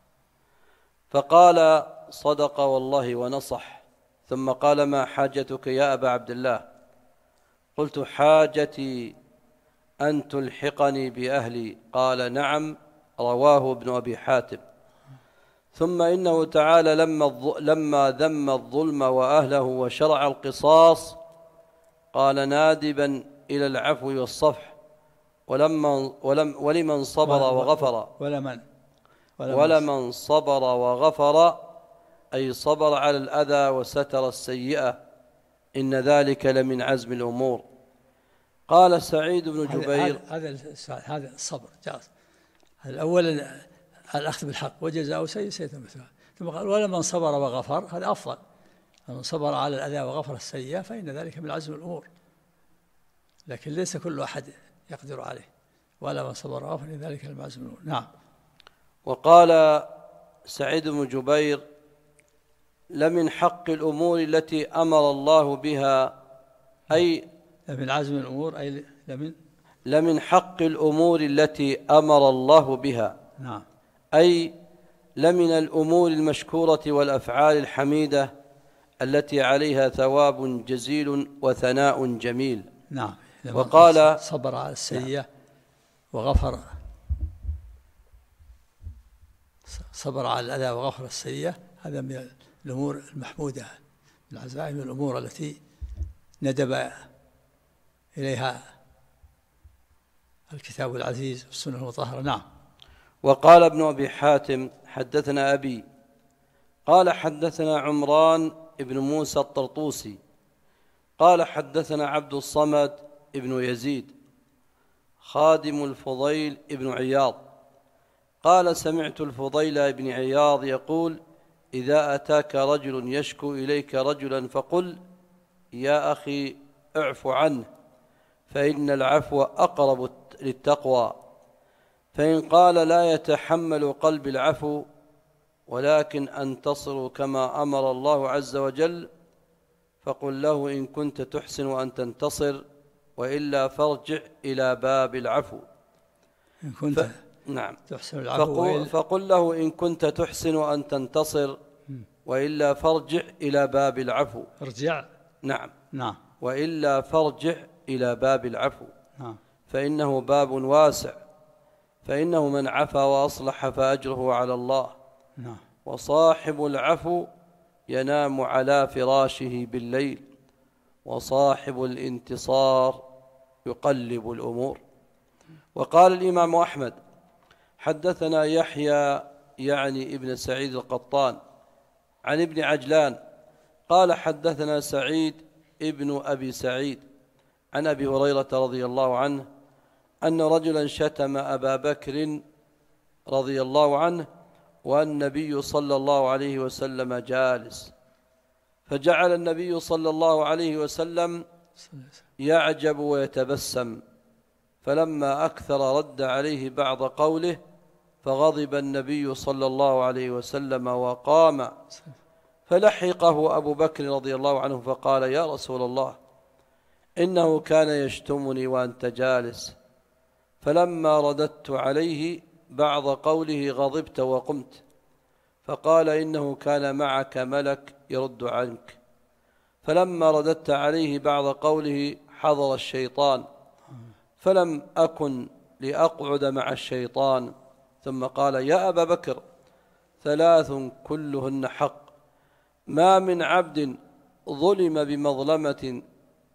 [SPEAKER 1] فقال صدق والله ونصح، ثم قال ما حاجتك يا أبا عبد الله؟ قلت حاجتي أن تلحقني بأهلي. قال نعم، رواه ابن أبي حاتم. ثم إنه تعالى لما ذم الظلم وأهله وشرع القصاص قال نادبا إلى العفو والصفح ولمن صبر وغفر ولمن صبر وغفر، أي صبر على الأذى وستر السيئة، إن ذلك لمن عزم الأمور. قال سعيد بن جبير
[SPEAKER 2] هذا الصبر جاز. الأول الأخذ بالحق وجزاء سيئة مثلها، ثم قال ولمن صبر وغفر، هذا أفضل. من صبر على الأذى وغفر السيئة فإن ذلك من عزم الأمور، لكن ليس كل أحد يقدر عليه. ولمن صبر وغفر إن ذلك من عزم الأمور. نعم.
[SPEAKER 1] وقال سعيد بن جبير لمن حق الأمور التي أمر الله بها، أي
[SPEAKER 2] لمن عزم الأمور، أي
[SPEAKER 1] لمن حق الأمور التي أمر الله بها.
[SPEAKER 2] نعم.
[SPEAKER 1] أي لمن الأمور المشكورة والأفعال الحميدة التي عليها ثواب جزيل وثناء جميل.
[SPEAKER 2] نعم.
[SPEAKER 1] وقال
[SPEAKER 2] صبر على السيئة وغفر، صبر على الأذى وغفر السيئة، هذا من الأمور المحمودة، من عزائم الأمور التي ندب إليها الكتاب العزيز والسنة المطهرة. نعم.
[SPEAKER 1] وقال ابن أبي حاتم حدثنا أبي قال حدثنا عمران ابن موسى الطرطوسي قال حدثنا عبد الصمد ابن يزيد خادم الفضيل ابن عياض قال سمعت الفضيل ابن عياض يقول إذا أتاك رجل يشكو إليك رجلا فقل يا أخي اعف عنه فإن العفو أقرب للتقوى، فإن قال لا يتحمل قلب العفو ولكن أنتصر كما أمر الله عز وجل فقل له إن كنت تحسن أن تنتصر وإلا فارجع إلى باب العفو.
[SPEAKER 2] إن كنت
[SPEAKER 1] نعم.
[SPEAKER 2] تحسن العفو
[SPEAKER 1] فقل له إن كنت تحسن أن تنتصر وإلا فارجع إلى باب العفو.
[SPEAKER 2] ارجع.
[SPEAKER 1] نعم.
[SPEAKER 2] نعم.
[SPEAKER 1] وإلا فارجع إلى باب العفو.
[SPEAKER 2] نعم.
[SPEAKER 1] فإنه باب واسع، فإنه من عفا وأصلح فأجره على الله.
[SPEAKER 2] نعم.
[SPEAKER 1] وصاحب العفو ينام على فراشه بالليل، وصاحب الانتصار يقلب الأمور. وقال الإمام أحمد حدثنا يحيى يعني ابن سعيد القطان عن ابن عجلان قال حدثنا سعيد ابن أبي سعيد عن أبي هريرة رضي الله عنه أن رجلا شتم أبا بكر رضي الله عنه والنبي صلى الله عليه وسلم جالس، فجعل النبي صلى الله عليه وسلم يعجب ويتبسم، فلما أكثر رد عليه بعض قوله فغضب النبي صلى الله عليه وسلم وقام، فلحقه أبو بكر رضي الله عنه فقال: يا رسول الله، إنه كان يشتمني وأنت جالس، فلما رددت عليه بعض قوله غضبت وقمت، فقال: إنه كان معك ملك يرد عنك. فلما رددت عليه بعض قوله حضر الشيطان، فلم أكن لأقعد مع الشيطان. ثم قال: يا أبا بكر، ثلاث كلهن حق، ما من عبد ظلم بمظلمة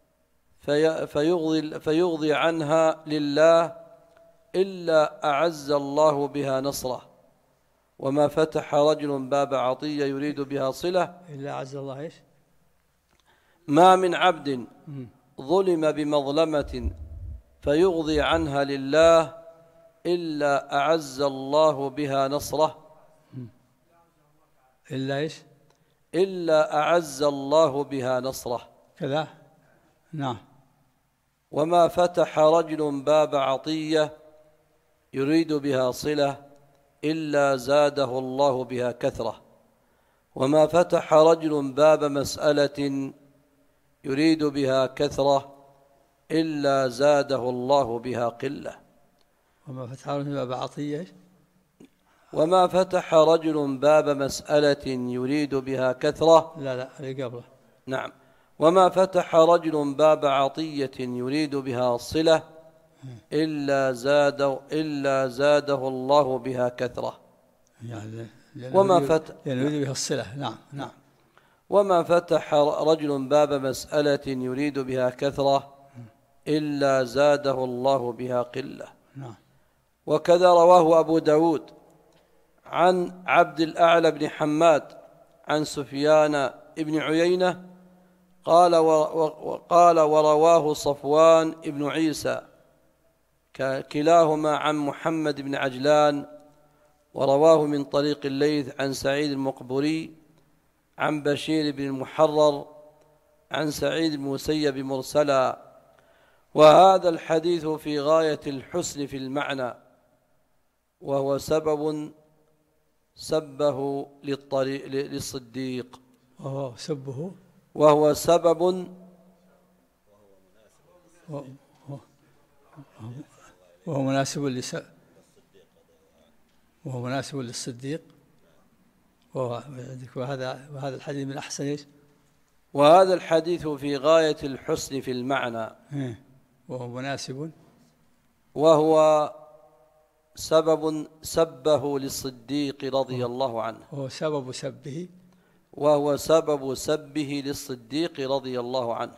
[SPEAKER 1] فيغضي عنها لله إلا أعز الله بها نصره، وما فتح رجل باب عطية يريد بها صلة
[SPEAKER 2] إلا أعز الله إيش؟
[SPEAKER 1] ما من عبد ظلم بمظلمة فيغضي عنها لله إلا أعز الله بها نصره.
[SPEAKER 2] إلا إيش؟
[SPEAKER 1] إلا أعز الله بها نصره
[SPEAKER 2] كذا. نعم.
[SPEAKER 1] وما فتح رجل باب عطية يريد بها صلة إلا زاده الله بها كثرة، وما فتح رجل باب مسألة يريد بها كثرة إلا زاده الله بها قلة.
[SPEAKER 2] وما فتح رجل باب عطية.
[SPEAKER 1] وما فتح رجل باب مسألة يريد بها كثرة.
[SPEAKER 2] لا اللي قبله.
[SPEAKER 1] نعم. وما فتح رجل باب عطية يريد بها صلة إلا زاده الله بها كثرة.
[SPEAKER 2] يعني
[SPEAKER 1] وما فتح
[SPEAKER 2] يريد بها الصلة. نعم.
[SPEAKER 1] وما فتح رجل باب مسألة يريد بها كثرة إلا زاده الله بها قلة.
[SPEAKER 2] نعم.
[SPEAKER 1] وكذا رواه أبو داود عن عبد الأعلى بن حماد عن سفيان بن عيينة قال ورواه صفوان بن عيسى كلاهما عن محمد بن عجلان، ورواه من طريق الليث عن سعيد المقبري عن بشير بن المحرر عن سعيد بن المسيب مرسلا. وهذا الحديث في غاية الحسن في المعنى، وهو سبب سبه للصديق، وهو سبب
[SPEAKER 2] وهو مناسب للصديق. وهذا الحديث من أحسن إيش؟
[SPEAKER 1] وهذا الحديث في غاية الحسن في المعنى،
[SPEAKER 2] وهو مناسب،
[SPEAKER 1] وهو سبب سبه للصديق رضي الله عنه، وهو سبب سبه للصديق رضي الله عنه.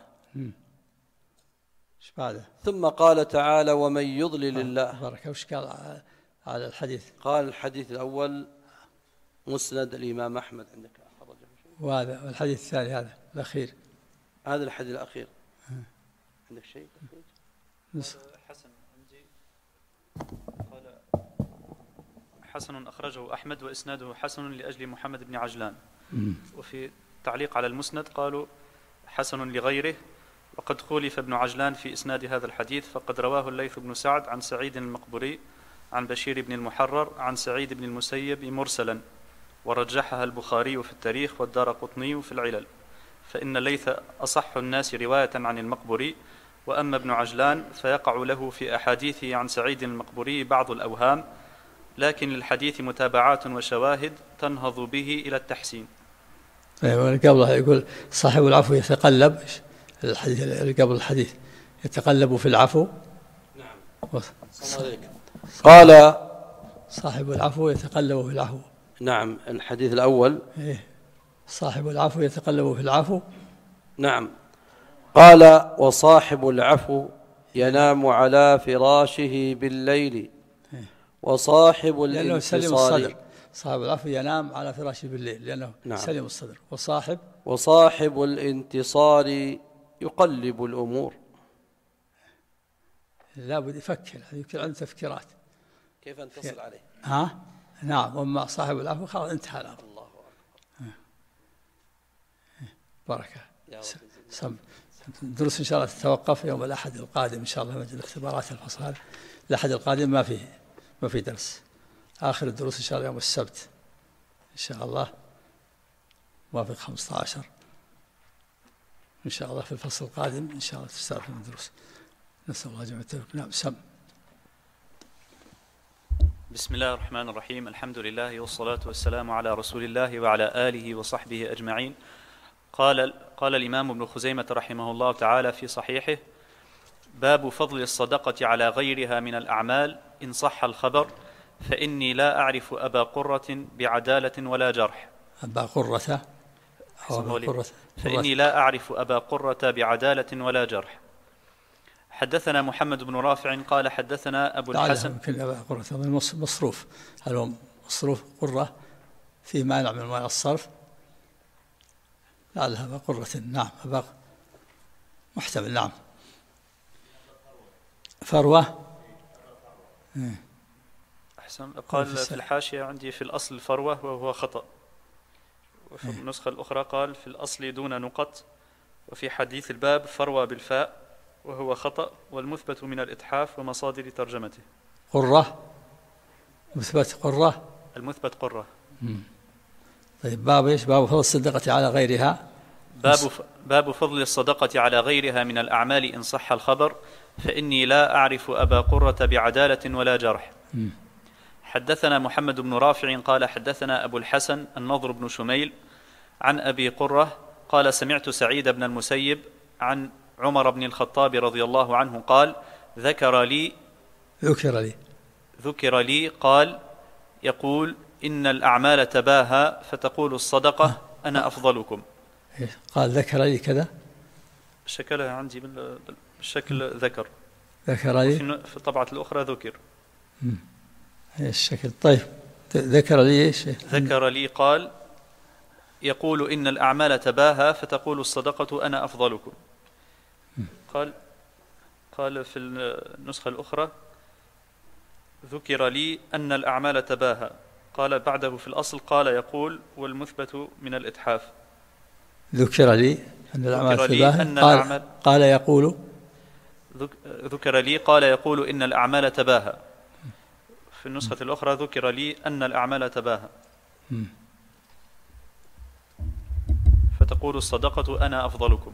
[SPEAKER 2] ايش بعده؟
[SPEAKER 1] ثم قال تعالى: ومن يضلل الله.
[SPEAKER 2] بركة. وش قال على الحديث؟
[SPEAKER 1] قال الحديث الأول مسند الإمام أحمد، عندك خرجه شيء؟
[SPEAKER 2] وهذا الحديث الثاني هذا الأخير،
[SPEAKER 1] هذا الحديث الأخير عندك شيء؟
[SPEAKER 3] حسن عندي. قال حسن أخرجه أحمد وإسناده حسن لأجل محمد بن عجلان. وفي تعليق على المسند قالوا حسن لغيره، وقد خولف ابن عجلان في إسناد هذا الحديث، فقد رواه الليث بن سعد عن سعيد المقبري عن بشير بن المحرر عن سعيد بن المسيب مرسلا، ورجحها البخاري في التاريخ والدارقطني في العلل، فإن الليث أصح الناس رواية عن المقبري، وأما ابن عجلان فيقع له في أحاديثه عن سعيد المقبري بعض الأوهام، لكن للحديث متابعات وشواهد تنهض به إلى التحسين.
[SPEAKER 2] قبله يقول صاحب العفو يتقلب، الحديث اللي قبل الحديث يتقلب في العفو.
[SPEAKER 1] نعم. قال
[SPEAKER 2] صاحب العفو يتقلب في العفو.
[SPEAKER 1] نعم. الحديث الأول
[SPEAKER 2] صاحب العفو يتقلب في العفو.
[SPEAKER 1] نعم. قال وصاحب العفو ينام على فراشه بالليل، وصاحب الانتصار.
[SPEAKER 2] صاحب العفو ينام على فراشه بالليل لأنه سليم الصدر.
[SPEAKER 1] وصاحب الانتصار يقلب الأمور.
[SPEAKER 2] لابد يفكر، يمكن عنده تفكيرات
[SPEAKER 1] كيف انتصل عليه.
[SPEAKER 2] نعم. وما صاحب العفو خلاص انتهى الأمر.
[SPEAKER 1] الله أكبر.
[SPEAKER 2] بركة. دروس إن شاء الله تتوقف يوم الأحد القادم إن شاء الله، مجل الاختبارات الفصل هذا الأحد القادم ما في درس. آخر الدروس إن شاء الله يوم السبت إن شاء الله. موافق 15 إن شاء الله. في الفصل القادم إن شاء الله تستأنف من الدروس. نسأل الله جميع التوفيق. نعم سم.
[SPEAKER 3] بسم الله الرحمن الرحيم. الحمد لله والصلاة والسلام على رسول الله وعلى آله وصحبه أجمعين. قال الإمام ابن خزيمة رحمه الله تعالى في صحيحه: باب فضل الصدقة على غيرها من الأعمال إن صح الخبر، فإني لا أعرف أبا قرة بعدالة ولا جرح.
[SPEAKER 2] أبا قرة
[SPEAKER 3] فإني لا أعرف أبا قرة بعدالة ولا جرح. حدثنا محمد بن رافع قال حدثنا أبو الحسن.
[SPEAKER 2] يمكن أبا قرة مصروف، هل هو مصروف قرة في مانع من مانع الصرف؟ لعلها أبا قرة. نعم أبا محتمل. نعم فروة.
[SPEAKER 3] أحسن. قال في الحاشية عندي في الأصل فروة وهو خطأ، وفي النسخة الأخرى قال في الأصل دون نقط، وفي حديث الباب فروة بالفاء وهو خطأ، والمثبت من الإتحاف ومصادر ترجمته.
[SPEAKER 2] قرة مثبت قرة،
[SPEAKER 3] المثبت قرة.
[SPEAKER 2] طيب باب إيش؟ باب فضل الصدقة على غيرها.
[SPEAKER 3] باب فضل الصدقة على غيرها من الأعمال إن صح الخبر، فإني لا أعرف أبا قرة بعدالة ولا جرح. حدثنا محمد بن رافع قال حدثنا أبو الحسن النضر بن شميل عن أبي قرة قال سمعت سعيد بن المسيب عن عمر بن الخطاب رضي الله عنه قال ذكر لي قال يقول إن الأعمال تباهى فتقول الصدقة أنا أفضلكم.
[SPEAKER 2] قال ذكر لي كذا،
[SPEAKER 3] شكلها عندي بالشكل ذكر
[SPEAKER 2] لي
[SPEAKER 3] في الطبعة الأخرى ذكر
[SPEAKER 2] الشكل. طيب ذكر لي إيش؟
[SPEAKER 3] ذكر لي قال يقول إن الأعمال تباهى فتقول الصدقة أنا أفضلكم. قال في النسخة الأخرى ذكر لي أن الأعمال تباهى، قال بعده في الأصل قال يقول والمثبت من الإتحاف.
[SPEAKER 2] ذكر لي أن الأعمال تباهى قال يقول
[SPEAKER 3] ذكر لي قال يقول إن الأعمال تباهى. في النسخة الأخرى ذكر لي أن الأعمال تباهى فتقول الصدقة أنا أفضلكم.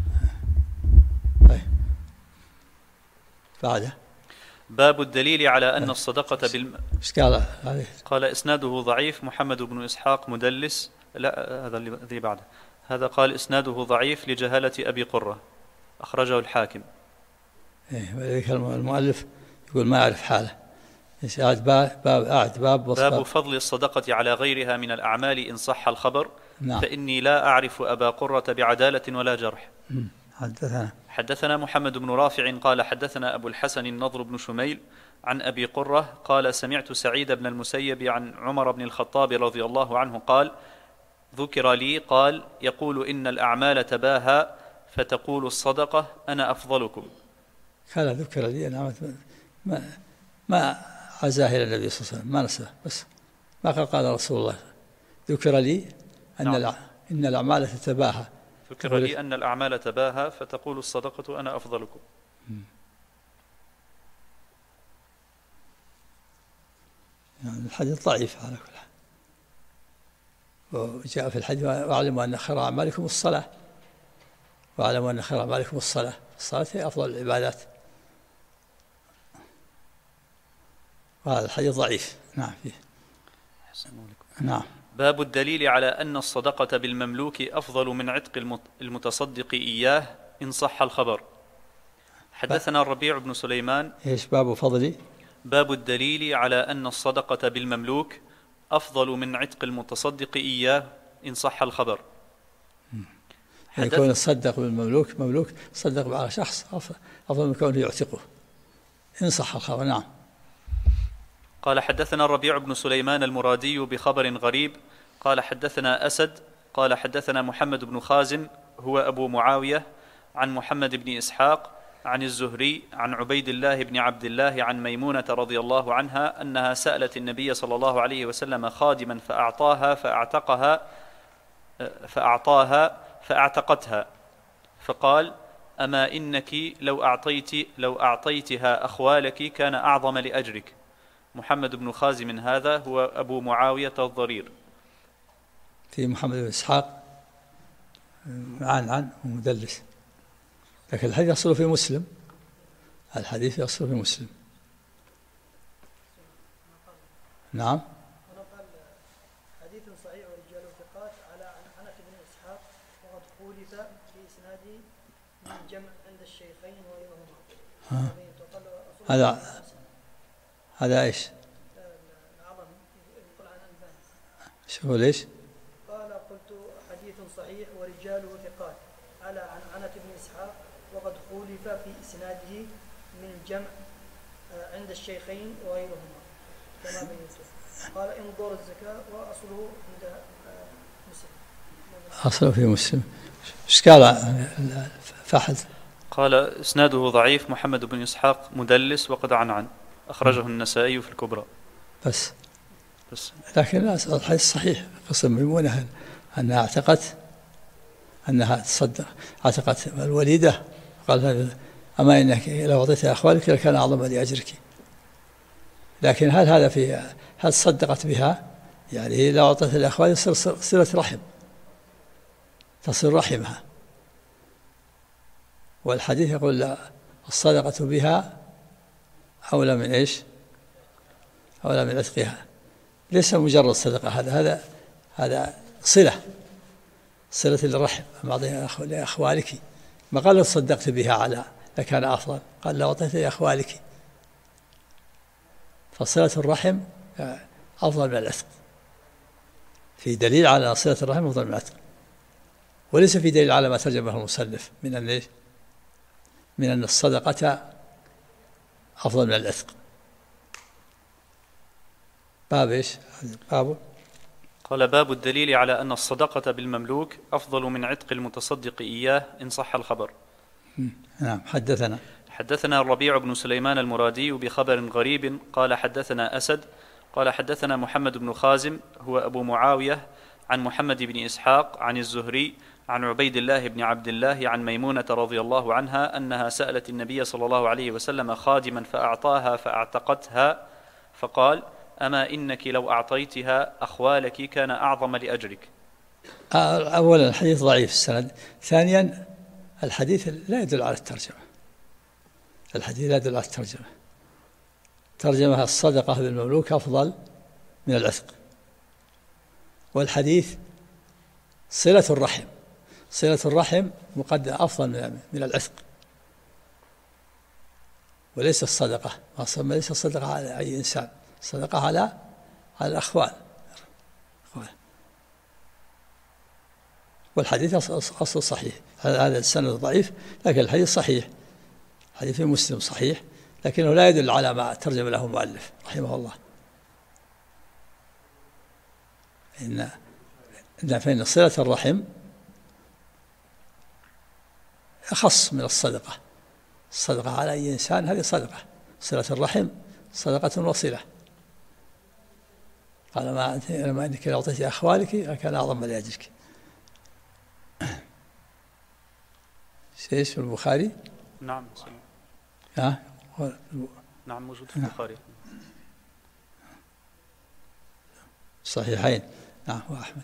[SPEAKER 2] بعده
[SPEAKER 3] باب الدليل على أن الصدقة قال إسناده ضعيف محمد بن إسحاق مدلس. لا هذا الذي بعده. هذا قال إسناده ضعيف لجهالة أبي قرة أخرجه الحاكم.
[SPEAKER 2] ولذلك المؤلف يقول ما أعرف حاله. باب
[SPEAKER 3] فضل الصدقة على غيرها من الأعمال إن صح الخبر.
[SPEAKER 2] نعم.
[SPEAKER 3] فإني لا أعرف أبا قرة بعدالة ولا جرح.
[SPEAKER 2] حدثنا
[SPEAKER 3] محمد بن رافع قال حدثنا أبو الحسن النضر بن شميل عن أبي قرة قال سمعت سعيد بن المسيب عن عمر بن الخطاب رضي الله عنه قال ذكر لي قال يقول إن الأعمال تباهى فتقول الصدقة أنا أفضلكم.
[SPEAKER 2] قال ذكر لي أنا ما عزاه إلى النبي صلى الله عليه وسلم، ما نسبه، بس ما قال رسول الله ذكر لي أن إن الأعمال تتباهى.
[SPEAKER 3] ذكر لي أن الأعمال تباهى فتقول الصدقة أنا أفضلكم.
[SPEAKER 2] يعني الحديث ضعيف على كل حال. وجاء في الحديث واعلموا أن خير أعمالكم الصلاة، واعلموا أن خير أعمالكم الصلاة. الصلاة هي أفضل العبادات، وهذا الحديث ضعيف. نعم فيه. نعم.
[SPEAKER 3] باب الدليل على أن الصدقة بالمملوك أفضل من عتق المتصدق إياه إن صح الخبر. حدثنا الربيع بن سليمان.
[SPEAKER 2] إيش باب فضلي؟
[SPEAKER 3] باب الدليل على أن الصدقة بالمملوك أفضل من عتق المتصدق إياه إن صح الخبر.
[SPEAKER 2] يكون الصدق بالمملوك مملوك صدق على شخص أفضل من كونه يعتقه إن صح الخبر. نعم.
[SPEAKER 3] قال حدثنا الربيع بن سليمان المرادي بخبر غريب قال حدثنا أسد قال حدثنا محمد بن خازم هو أبو معاوية عن محمد بن إسحاق عن الزهري عن عبيد الله بن عبد الله عن ميمونة رضي الله عنها أنها سألت النبي صلى الله عليه وسلم خادما فأعتقتها فقال أما إنك لو أعطيتها أخوالك كان أعظم لأجرك. محمد بن خازم هذا هو أبو معاوية الضرير.
[SPEAKER 2] في محمد بن إسحاق عن ومدلس، لكن الحديث يصل في مسلم، الحديث يصل في مسلم. نعم.
[SPEAKER 4] ونقل حديث صحيح ورجاله ثقات على عنعنة بن إسحاق وقد خولف في إسناده من جمع عند الشيخين وغيرهما.
[SPEAKER 2] هذا ايش؟
[SPEAKER 4] العظم يقول عن أنبان.
[SPEAKER 2] شوفوا ليش؟
[SPEAKER 4] قال قلت حديث صحيح ورجاله ثقات على عنعنة بن إسحاق وقد خولف في إسناده من جمع عند الشيخين وغيرهما كما بينته. قال انظر الزكاة وأصله عند مسلم.
[SPEAKER 2] أصله في مسلم. ايش قال فحل؟
[SPEAKER 3] قال إسناده ضعيف، محمد بن إسحاق مدلس وقد عنعن، أخرجه النسائي في الكبرى.
[SPEAKER 2] بس
[SPEAKER 3] لكن
[SPEAKER 2] الحديث صحيح. قصة ميمونة أنها اعتقت الوليدة، قال أما إنك لو أعطيتها أخوالك لكان أعظم لأجرك. لكن هل صدقت بها؟ يعني لو أعطيتها لأخوالك صلة رحم، تصل رحمها. والحديث يقول لا، الصدقة بها أولى من إيش؟ أولى من عتقها. ليس مجرد صدقة، هذا صلة للرحم. بعضها لأخوالك، ما قال لو صدقت بها على لكان أفضل، قال لو أعطيت لأخوالك. فصلة الرحم أفضل من العتق، في دليل على صلة الرحم أفضل من العتق، وليس في دليل على ما ترجمه المصنف من أن الصدقة أفضل من العتق. باب إيش؟ بابه
[SPEAKER 3] قال باب الدليل على أن الصدقة بالمملوك أفضل من عتق المتصدق إياه إن صح الخبر.
[SPEAKER 2] نعم.
[SPEAKER 3] حدثنا الربيع بن سليمان المرادي بخبر غريب قال حدثنا أسد قال حدثنا محمد بن خازم هو أبو معاوية عن محمد بن إسحاق عن الزهري عن عبيد الله بن عبد الله عن ميمونة رضي الله عنها أنها سألت النبي صلى الله عليه وسلم خادما فأعطاها فأعتقتها، فقال أما إنك لو أعطيتها أخوالك كان أعظم لأجرك.
[SPEAKER 2] أولا الحديث ضعيف السند. ثانيا الحديث لا يدل على الترجمة. ترجمة الصدقة بالمملوك أفضل من العتق. والحديث صلة الرحم مقدم أفضل من العتق، وليس الصدقة. ليس الصدقة على أي إنسان، الصدقة على الأخوال. والحديث أصل صحيح. هذا السند ضعيف، لكن الحديث صحيح، حديث مسلم صحيح، لكنه لا يدل على ما ترجم له المؤلف رحمه الله. فإن صلة الرحم أخص من الصدقة. الصدقة على أي إنسان هذه صدقة، صلة الرحم صدقة وصلة. قال ما إنك لو أعطيت أخوالك لكان أعظم لأجرك. ايش في البخاري؟
[SPEAKER 3] نعم. نعم موجود في البخاري.
[SPEAKER 2] صحيحين. نعم. وأحمد.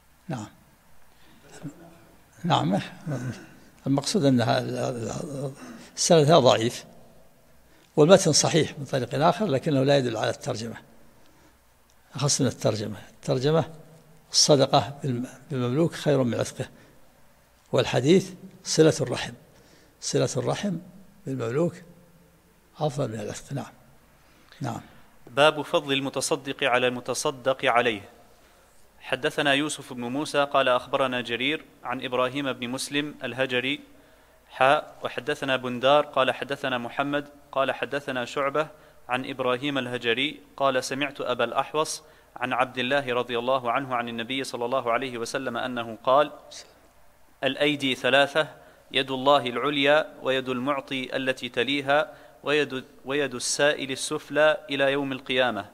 [SPEAKER 2] نعم. المقصود أن السند هذا ضعيف، والمتن صحيح من طريق آخر، لكنه لا يدل على الترجمة. أخص من الترجمة الصدقة بالمملوك خير من عتقه، والحديث صلة الرحم بالمملوك أفضل من العتق. نعم.
[SPEAKER 3] باب فضل المتصدق على المتصدق عليه. حدثنا يوسف بن موسى قال أخبرنا جرير عن إبراهيم بن مسلم الهجري وحدثنا بندار قال حدثنا محمد قال حدثنا شعبة عن إبراهيم الهجري قال سمعت أبا الأحوص عن عبد الله رضي الله عنه عن النبي صلى الله عليه وسلم أنه قال الأيدي ثلاثة، يد الله العليا ويد المعطي التي تليها ويد السائل السفلى إلى يوم القيامة،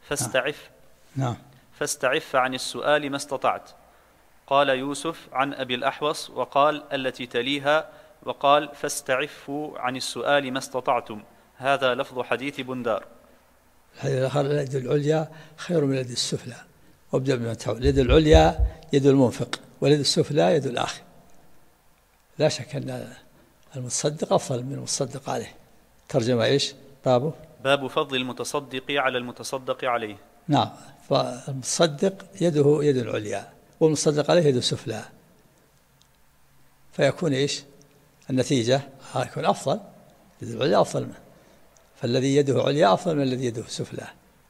[SPEAKER 3] فاستعف عن السؤال ما استطعت. قال يوسف عن أبي الأحوص وقال التي تليها، وقال فاستعفوا عن السؤال ما استطعتم. هذا لفظ حديث بندار.
[SPEAKER 2] الحديث الآخر اليد العليا خير من اليد السفلى، وابدأ بما تعود. اليد العليا يد المنفق، واليد السفلى يد الآخر. لا شك أن المتصدق أفضل من المتصدق عليه. ترجمة إيش؟
[SPEAKER 3] باب فضل المتصدق على المتصدق عليه.
[SPEAKER 2] نعم، فالمتصدق يده يد العليا والمتصدق عليه يد السفلى، فيكون إيش النتيجة؟ يكون أفضل، يد العليا أفضل منه، فالذي يده عليا أفضل من الذي يده سفلى.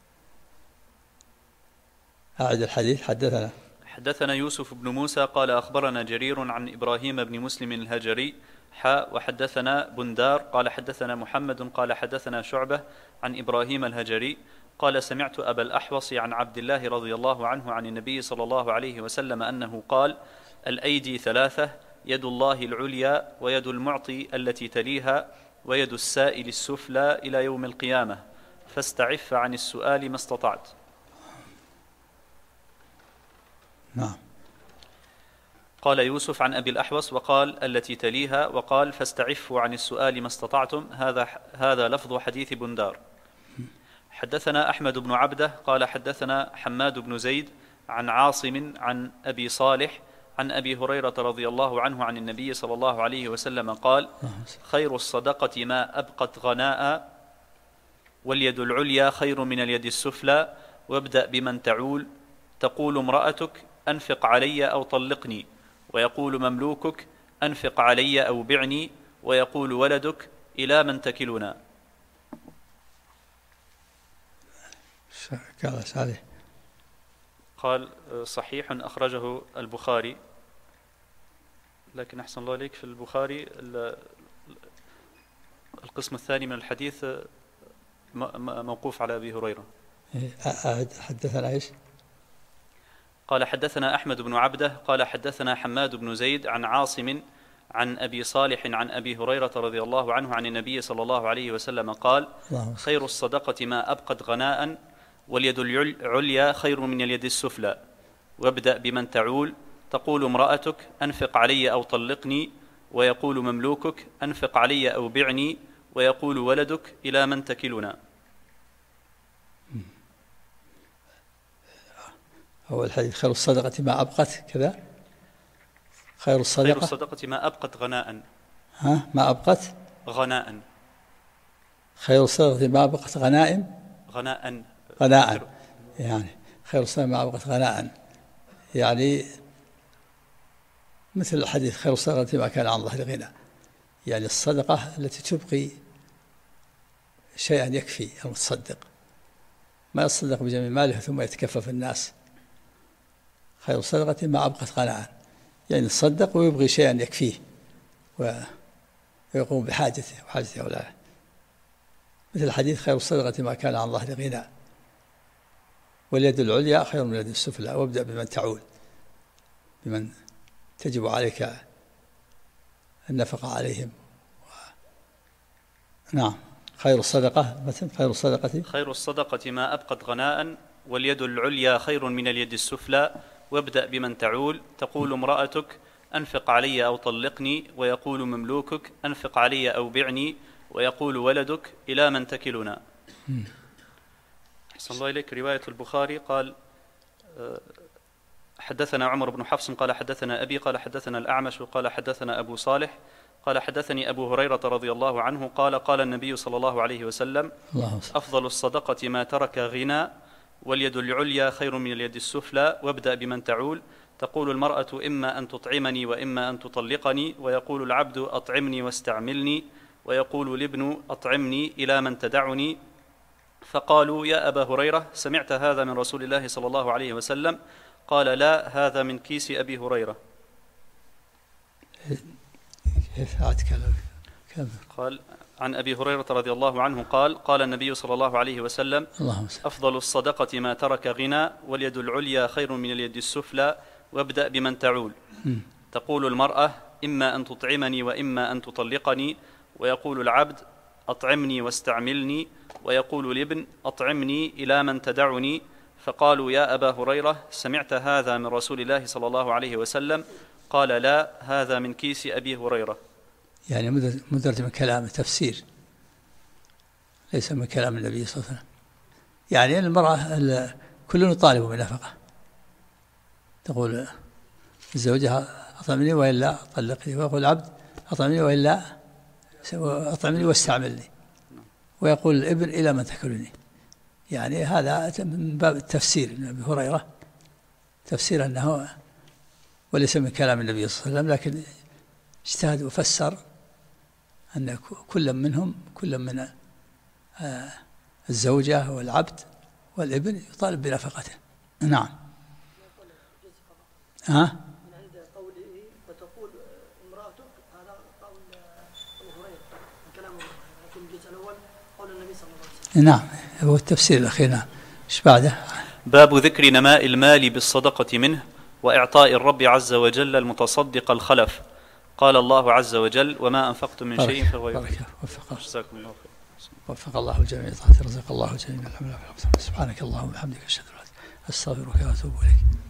[SPEAKER 2] أعد الحديث.
[SPEAKER 3] حدثنا يوسف بن موسى قال أخبرنا جرير عن إبراهيم بن مسلم الهجري وحدثنا بندار قال حدثنا محمد قال حدثنا شعبة عن إبراهيم الهجري قال سمعت أبا الأحوص عن عبد الله رضي الله عنه عن النبي صلى الله عليه وسلم أنه قال: الأيدي ثلاثة، يد الله العليا ويد المعطي التي تليها ويد السائل السفلى إلى يوم القيامة، فاستعف عن السؤال ما استطعت.
[SPEAKER 2] نعم.
[SPEAKER 3] قال يوسف عن أبي الأحوص وقال التي تليها وقال فاستعفوا عن السؤال ما استطعتم. هذا لفظ حديث بندار. حدثنا أحمد بن عبده قال حدثنا حماد بن زيد عن عاصم عن أبي صالح عن أبي هريرة رضي الله عنه عن النبي صلى الله عليه وسلم قال: خير الصدقة ما أبقت غناء، واليد العليا خير من اليد السفلى، وابدأ بمن تعول. تقول امرأتك: أنفق علي أو طلقني، ويقول مملوكك: أنفق علي أو بعني، ويقول ولدك: إلى من تكلنا. قال صحيح أخرجه البخاري، لكن أحسن الله عليك في البخاري القسم الثاني من الحديث موقوف على أبي هريرة.
[SPEAKER 2] حدثنا إيش؟
[SPEAKER 3] قال حدثنا أحمد بن عبده قال حدثنا حماد بن زيد عن عاصم عن أبي صالح عن أبي هريرة رضي الله عنه عن النبي صلى الله عليه وسلم قال: خير الصدقة ما أبقت غناء، واليد العليا خير من اليد السفلى، وابدأ بمن تعول. تقول امرأتك: أنفق علي أو طلقني، ويقول مملوكك: أنفق علي أو بعني، ويقول ولدك: إلى من تكلنا.
[SPEAKER 2] هو الحديث خير الصدقة ما أبقت كذا، خير
[SPEAKER 3] الصدقة ما أبقت غناء.
[SPEAKER 2] ما أبقت
[SPEAKER 3] غناء.
[SPEAKER 2] خير الصدقة ما أبقت غنائم. غناء يعني خير الصدقة ما أبقت غناء، يعني مثل الحديث خير الصدقة ما كان عن ظهر غنى، يعني الصدقة التي تبقي شيئا يكفي المتصدق، ما يتصدق بجميع ماله ثم يتكفف الناس. خير الصدقة ما أبقت غناء، يعني يتصدق ويبغي شيئا يكفيه ويقوم بحاجته وحاجة أولاده. مثل الحديث خير الصدقة ما كان عن ظهر غنى، واليد العليا خير من اليد السفلى، وابدأ بمن تعول، بمن تجب عليك النفقة عليهم. نعم. خير
[SPEAKER 3] الصدقة ما أبقت غناء، واليد العليا خير من اليد السفلى، وابدأ بمن تعول. تقول امرأتك: أنفق علي أو طلقني، ويقول مملوكك: أنفق علي أو بعني، ويقول ولدك: إلى من تكلنا. أحسن الله إليك. رواية البخاري قال حدثنا عمر بن حفص قال حدثنا أبي قال حدثنا الأعمش قال حدثنا أبو صالح قال حدثني أبو هريرة رضي الله عنه قال: قال النبي صلى الله عليه وسلم: أفضل الصدقة ما ترك غنى، واليد العليا خير من اليد السفلى، وابدأ بمن تعول. تقول المرأة: إما أن تطعمني وإما أن تطلقني، ويقول العبد: أطعمني واستعملني، ويقول الابن: أطعمني، إلى من تدعني. فقالوا: يا أبا هريرة، سمعت هذا من رسول الله صلى الله عليه وسلم؟ قال: لا، هذا من كيس أبي هريرة. قال عن أبي هريرة رضي الله عنه قال: قال النبي صلى الله عليه وسلم: أفضل الصدقة ما ترك غنى، واليد العليا خير من اليد السفلى، وابدأ بمن تعول. تقول المرأة: إما أن تطعمني وإما أن تطلقني، ويقول العبد: أطعمني واستعملني، ويقول الابن: أطعمني، إلى من تدعني. فقالوا: يا أبا هريرة، سمعت هذا من رسول الله صلى الله عليه وسلم؟ قال: لا، هذا من كيس أبي هريرة.
[SPEAKER 2] يعني مدرج من كلام تفسير، ليس من كلام النبي صلى الله عليه وسلم. يعني المرأة كل يطالب بنفقة، تقول زوجها: أطعمني وإلا طلقني، ويقول العبد: أطعمني وإلا أطعمني واستعملني، ويقول الابن إلى من تكلني. يعني هذا من باب التفسير من أبي هريرة، تفسير أنه وليس من كلام النبي صلى الله عليه وسلم، لكن اجتهد وفسر أن كل منهم، كل من الزوجة والعبد والابن يطالب بنفقته. نعم.
[SPEAKER 4] من عند قوله فتقول امرأتك، هذا قول أبو هريرة من كلام أبو هريرة، لكن الجزء الأول قول النبي صلى الله عليه وسلم.
[SPEAKER 2] نعم، هو التفسير الأخير. نعم. ايش بعده؟
[SPEAKER 3] باب ذكر نماء المال بالصدقة منه وإعطاء الرب عز وجل المتصدق الخلف. قال الله عز وجل: وما أنفقتم من شيء فهو يخلفه. جزاكم الله خير.
[SPEAKER 2] وفق الله الجميع طاعته، رزق الله الجميع الحمد لله. سبحانك اللهم وبحمدك، أشهد أن لا إله إلا أنت، أستغفرك وأتوب إليك.